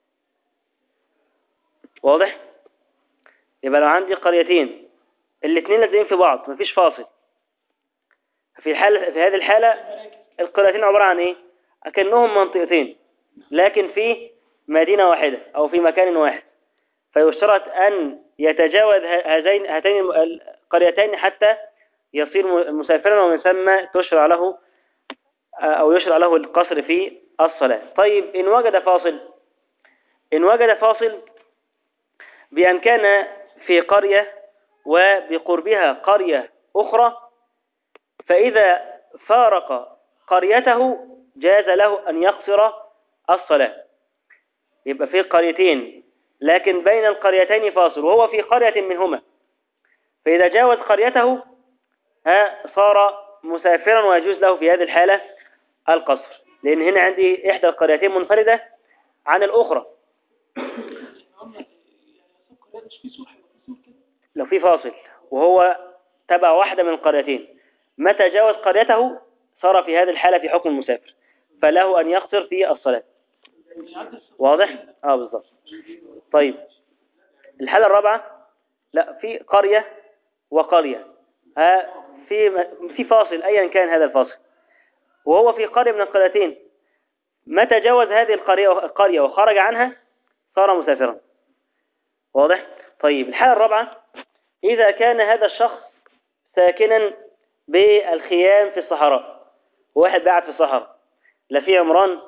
S1: واضح؟ يبقى لو عندي قريتين الاثنين لازقين في بعض مفيش فاصل، في هذه الحالة القريتين عبارة عن ايه؟ أكنهم منطقتين لكن في مدينة واحدة أو في مكان واحد، فيشترط أن يتجاوز هاتين القريتين حتى يصير مسافرا، ومن ثم تشرع له أو يشرع له القصر في الصلاة. طيب إن وجد فاصل بأن كان في قرية وبقربها قرية أخرى، فإذا فارق قريته جاز له أن يقصر الصلاة. يبقى في قريتين لكن بين القريتين فاصل وهو في قرية منهما، فإذا جاوز قريته صار مسافرا ويجوز له في هذه الحالة القصر، لأن هنا عندي إحدى القريتين منفردة عن الأخرى. لو في فاصل وهو تبع واحدة من القريتين، متى جاوز قريته صار في هذه الحالة في حكم المسافر، فله أن يقصر في الصلاة. واضح؟ بالضبط. طيب الحالة الرابعة، لا، في قرية وقرية، في فاصل أيا كان هذا الفاصل، وهو في قرية من القريتين، متى جاوز هذه القرية وخرج عنها صار مسافرا. واضح؟ طيب الحالة الرابعة، إذا كان هذا الشخص ساكنا بالخيام في الصحراء، واحد قاعد في الصحراء، لا في عمران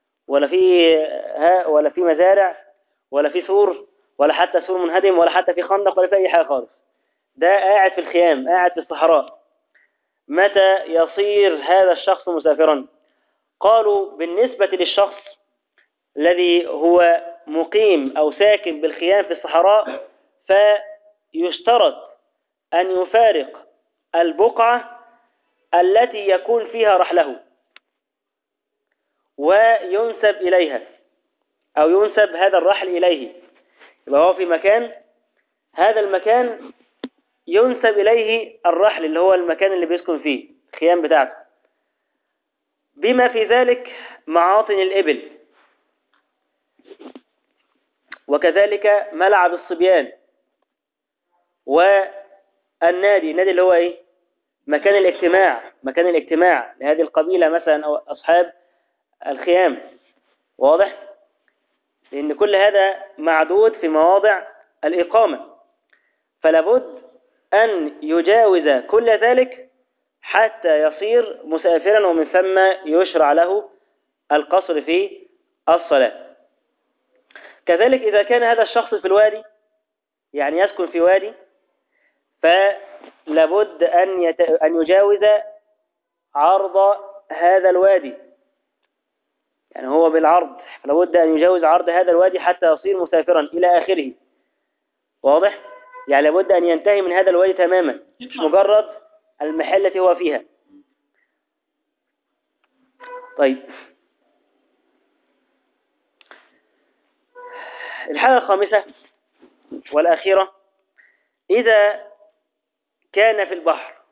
S1: ولا في مزارع ولا في سور ولا حتى سور منهدم ولا حتى في خندق ولا في أي حاجة خالص، ده قاعد في الخيام، قاعد في الصحراء، متى يصير هذا الشخص مسافرا؟ قالوا بالنسبة للشخص الذي هو مقيم أو ساكن بالخيام في الصحراء فيشترط أن يفارق البقعة التي يكون فيها رحله وينسب إليها أو ينسب هذا الرحل إليه، يبقى هو في مكان، هذا المكان ينسب إليه الرحل اللي هو المكان اللي بيسكن فيه الخيام بتاعته، بما في ذلك معاطن الإبل، وكذلك ملعب الصبيان، والنادي اللي هو إيه؟ مكان الاجتماع لهذه القبيلة مثلا أو أصحاب الخيام. واضح؟ لأن كل هذا معدود في مواضع الإقامة، فلابد أن يجاوز كل ذلك حتى يصير مسافرا، ومن ثم يشرع له القصر في الصلاة. كذلك إذا كان هذا الشخص في الوادي، يعني يسكن في وادي، فلابد أن يجاوز عرض هذا الوادي، يعني هو بالعرض، فلابد أن يجاوز عرض هذا الوادي حتى يصير مسافرا إلى آخره. واضح؟ يعني لابد أن ينتهي من هذا الوادي تماما، مش مجرد المحل التي هو فيها. طيب الحالة الخامسة والأخيرة، إذا كان في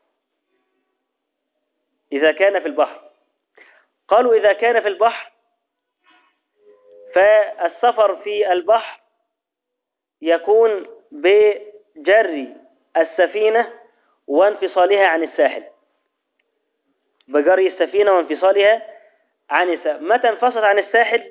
S1: البحر، قالوا إذا كان في البحر فالسفر في البحر يكون بجري السفينة وانفصالها عن الساحل، بجري السفينة وانفصالها عن الساحل. متى انفصلت عن الساحل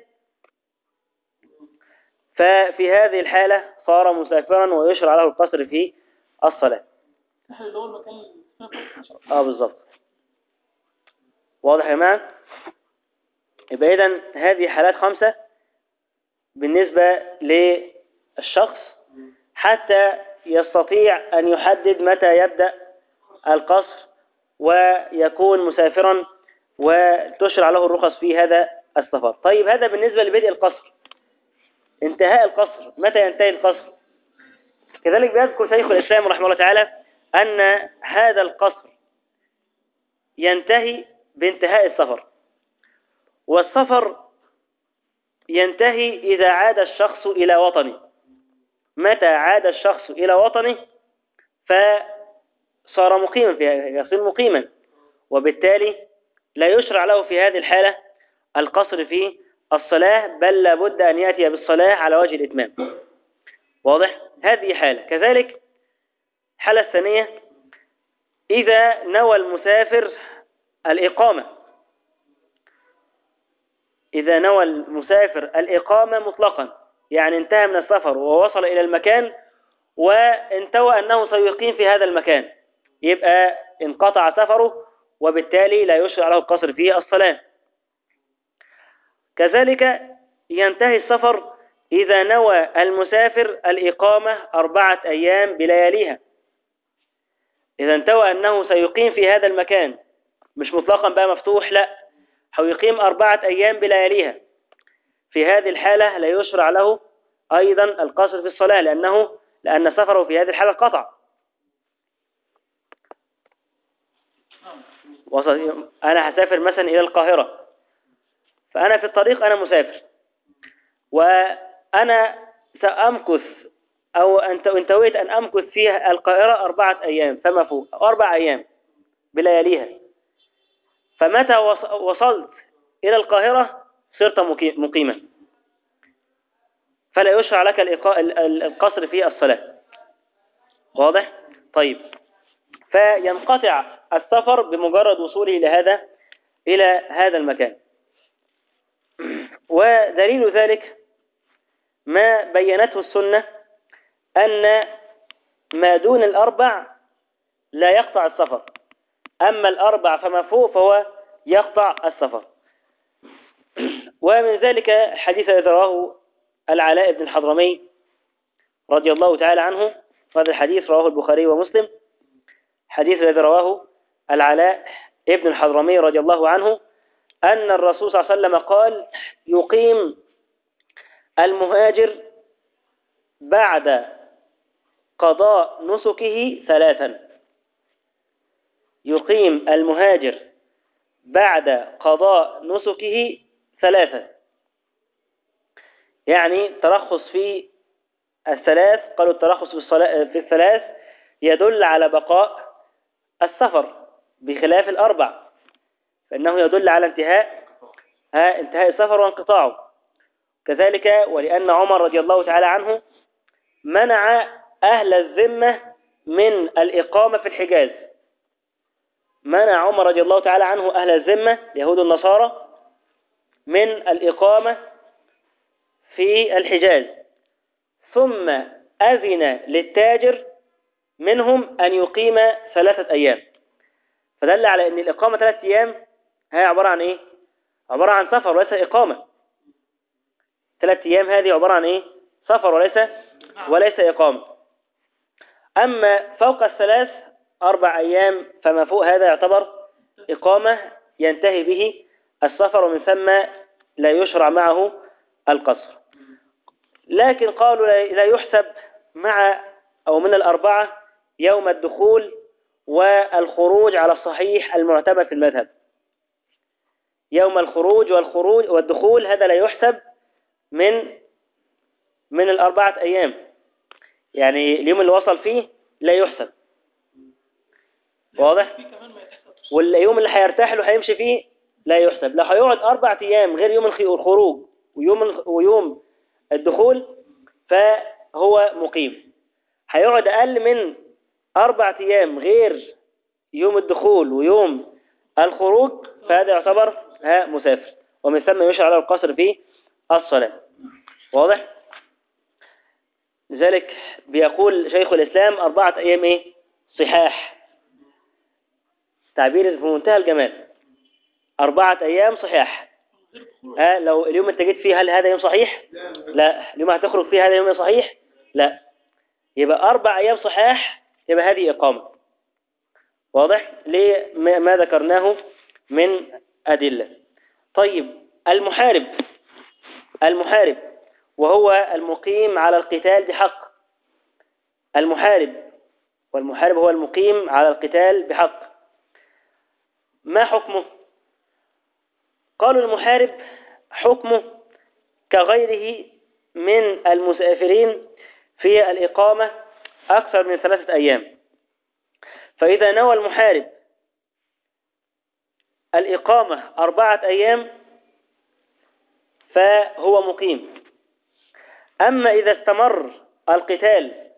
S1: ففي هذه الحالة صار مسافرا ويشرع له القصر في الصلاة.
S2: الساحل اللي هو المكان اللي
S1: بالضبط. واضح يا جماعة؟ يبقى إذن هذه حالات 5 بالنسبة للشخص حتى يستطيع أن يحدد متى يبدأ القصر ويكون مسافرا وتشرع له الرخص في هذا السفر. طيب هذا بالنسبة لبدء القصر. انتهاء القصر، متى ينتهي القصر؟ كذلك بيذكر شيخ الإسلام رحمه الله تعالى أن هذا القصر ينتهي بانتهاء السفر، والسفر ينتهي إذا عاد الشخص إلى وطنه. متى عاد الشخص إلى وطنه فصار مقيما فيها، يصير مقيما، وبالتالي لا يشرع له في هذه الحالة القصر في الصلاة، بل لابد أن يأتي بالصلاة على وجه الإتمام. واضح؟ هذه حالة. كذلك الحالة الثانية إذا نوى المسافر الإقامة، إذا نوى المسافر الإقامة مطلقا، يعني انتهى من السفر ووصل إلى المكان وانتوى أنه سيقيم في هذا المكان، يبقى انقطع سفره وبالتالي لا يشرع له القصر في الصلاة. كذلك ينتهي السفر إذا نوى المسافر الإقامة 4 أيام بلياليها. إذا انتوى أنه سيقيم في هذا المكان، مش مطلقا بقى مفتوح، لا، هيقيم 4 أيام بلياليها، في هذه الحالة لا يشرع له أيضا القصر في الصلاة، لأن سفره في هذه الحالة قطع. أنا هسافر مثلا إلى القاهرة، فأنا في الطريق أنا مسافر وأنا سأمكث أو انتويت أن أمكث في القاهرة 4 أيام فما فوق، 4 أيام بلياليها. فمتى وصلت إلى القاهرة صرت مقيما، فلا يشرع لك القصر في الصلاة. واضح؟ طيب، فينقطع السفر بمجرد وصوله إلى هذا المكان. ودليل ذلك ما بينته السنة أن ما دون ال4 لا يقطع السفر، أما ال4 فما فوق فهو يقطع السفر. ومن ذلك حديث الذي رواه العلاء بن الحضرمي رضي الله تعالى عنه، هذا الحديث رواه البخاري ومسلم، حديث الذي رواه العلاء ابن الحضرمي رضي الله عنه أن الرسول صلى الله عليه وسلم قال: يقيم المهاجر بعد قضاء نسكه 3. يقيم المهاجر بعد قضاء نسكه 3، يعني ترخص في 3. قالوا الترخص في 3 يدل على بقاء السفر بخلاف ال4، فإنه يدل على انتهاء السفر وانقطاعه. كذلك ولأن عمر رضي الله تعالى عنه منع أهل الذمة من الإقامة في الحجاز. منع عمر رضي الله تعالى عنه أهل الذمة يهود النصارى من الإقامة في الحجاز، ثم أذن للتاجر منهم أن يقيم 3 أيام، فدل على أن الإقامة 3 أيام هي عبارة عن إيه؟ عبارة عن سفر وليس إقامة. 3 أيام هذه عبارة عن إيه؟ سفر وليس إقامة. أما فوق ال3 4 أيام فما فوق هذا يعتبر إقامة ينتهي به السفر، ومن ثم لا يشرع معه القصر. لكن قالوا لا يحسب مع أو من ال4 يوم الدخول والخروج على الصحيح المعتمد في المذهب. يوم الخروج والدخول هذا لا يحسب من ال4 أيام، يعني اليوم اللي وصل فيه لا يحسب. واضح؟ واليوم اللي هيرتاح له هيمشي فيه لا يحسب. لو هيقعد 4 أيام غير يوم الخروج ويوم الدخول، هو مقيم. هيقعد أقل من 4 أيام غير يوم الدخول ويوم الخروج فهذا يعتبر مسافر، ومن ثم يشرع على القصر في الصلاة. واضح؟ لذلك بيقول شيخ الإسلام 4 أيام إيه؟ صحاح. تعبير في منتهى الجمال. 4 أيام صحاح. لو اليوم انت جيت فيه هل هذا يوم صحيح؟ لا. اليوم هتخرج فيه هذا يوم صحيح؟ لا. يبقى 4 أيام صحاح، يبقى هذه إقامة. واضح؟ لما ذكرناه من أدلة. طيب المحارب وهو المقيم على القتال بحق. والمحارب هو المقيم على القتال بحق. ما حكمه؟ قالوا المحارب حكمه كغيره من المسافرين في الإقامة أكثر من 3 أيام. فإذا نوى المحارب الإقامة 4 أيام فهو مقيم. أما إذا استمر القتال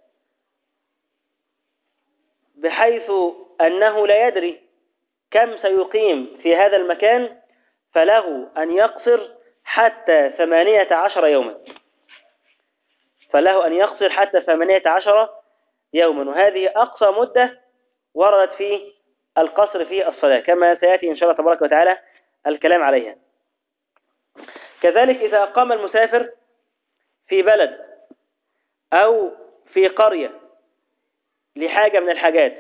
S1: بحيث أنه لا يدري كم سيقيم في هذا المكان فله أن يقصر حتى 18 يوما. فله أن يقصر حتى 18 يوما، وهذه أقصى مدة وردت في القصر في الصلاة كما سيأتي إن شاء الله تبارك وتعالى الكلام عليها. كذلك إذا أقام المسافر في بلد أو في قرية لحاجة من الحاجات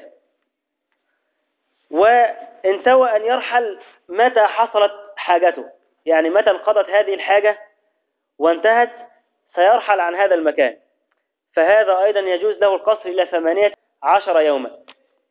S1: وانتوى أن يرحل متى حصلت حاجته، يعني متى انقضت هذه الحاجة وانتهت سيرحل عن هذا المكان، فهذا أيضا يجوز له القصر إلى 18 يوما،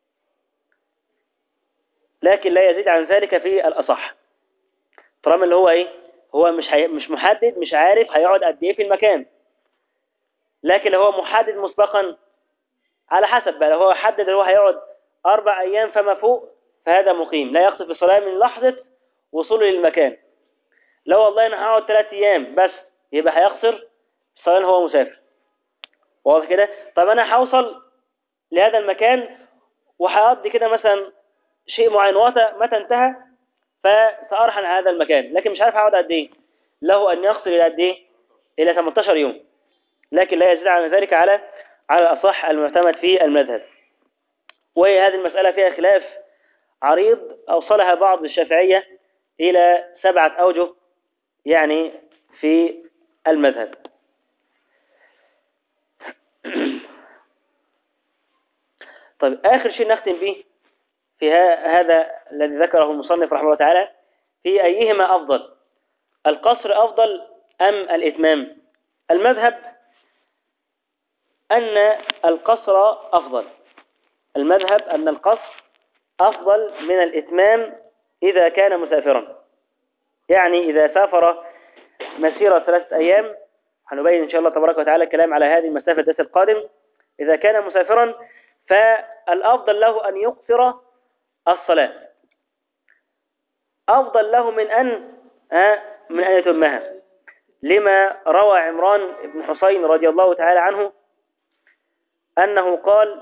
S1: لكن لا يزيد عن ذلك في الأصح. طالما اللي هو هو مش محدد، مش عارف هيقعد قد ايه في المكان، لكن لو هو محدد مسبقا على حسب بقى، لو هو حدد اللي هو هيقعد 4 أيام فما فوق فهذا مقيم لا يقصد الصلاة من لحظة وصوله للمكان. لو والله أنا هقعد 3 أيام بس يبقى هيقصر الصلاة هو مسافر. واضح كده؟ طب أنا هوصل لهذا المكان وهقضي كده مثلا شيء معين متى انتهى فسأرحل عن هذا المكان، لكن مش عارف هقعد قد ايه، له أن يقصر إلى قد ايه؟ إلى 18 يوم، لكن لا يزيد عن ذلك على الأصح المعتمد في المذهب. وهي هذه المسألة فيها خلاف عريض أوصلها بعض الشافعية إلى 7 أوجه يعني في المذهب. طيب آخر شيء نختم به في هذا الذي ذكره المصنف رحمه الله تعالى، في أيهما أفضل، القصر أفضل أم الإتمام؟ المذهب أن القصر أفضل. المذهب أن القصر أفضل من الإتمام إذا كان مسافرا. يعني إذا سافر مسيرة 3 أيام، هنبين إن شاء الله تبارك وتعالى الكلام على هذه المسافة الدرس القادم. إذا كان مسافرا فالأفضل له أن يقصر الصلاة، أفضل له من أن يتمها، لما روى عمران بن حسين رضي الله تعالى عنه أنه قال: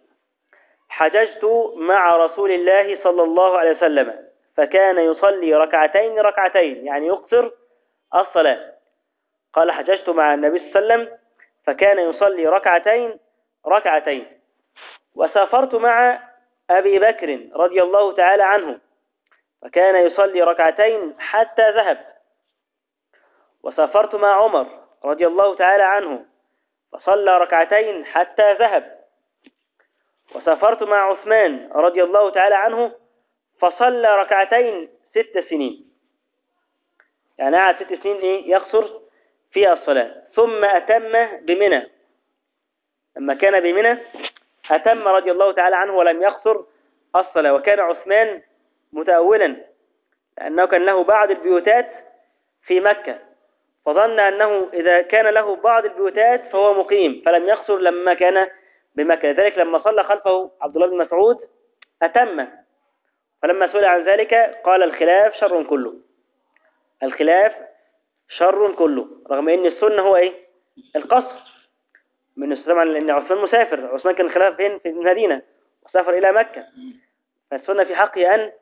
S1: حججت مع رسول الله صلى الله عليه وسلم فكان يصلي ركعتين يعني يقصر الصلاة. قال: حججت مع النبي صلى الله عليه وسلم فكان يصلي ركعتين. وسافرت مع أبي بكر رضي الله تعالى عنه فكان يصلي ركعتين حتى ذهب. وسافرت مع عمر رضي الله تعالى عنه فصلى ركعتين حتى ذهب. وسافرت مع عثمان رضي الله تعالى عنه فصلى ركعتين 6 سنين، يعني قعد 6 سنين يقصر في الصلاة. ثم أتم بمنى، لما كان بمنى أتم رضي الله تعالى عنه ولم يقصر الصلاة. وكان عثمان متأولا لأنه كان له بعض البيوتات في مكة، فظن أنه إذا كان له بعض البيوتات فهو مقيم فلم يقصر لما كان بمكة. لذلك لما صلى خلفه عبد الله بن مسعود أتم، فلما سئل عن ذلك قال: الخلاف شر كله. الخلاف شر كله، رغم أن السنة هو القصر. من السلام لأن عثمان مسافر. عثمان كان خلافه فين؟ في المدينة، وسافر إلى مكة. فالسنة في حقه أن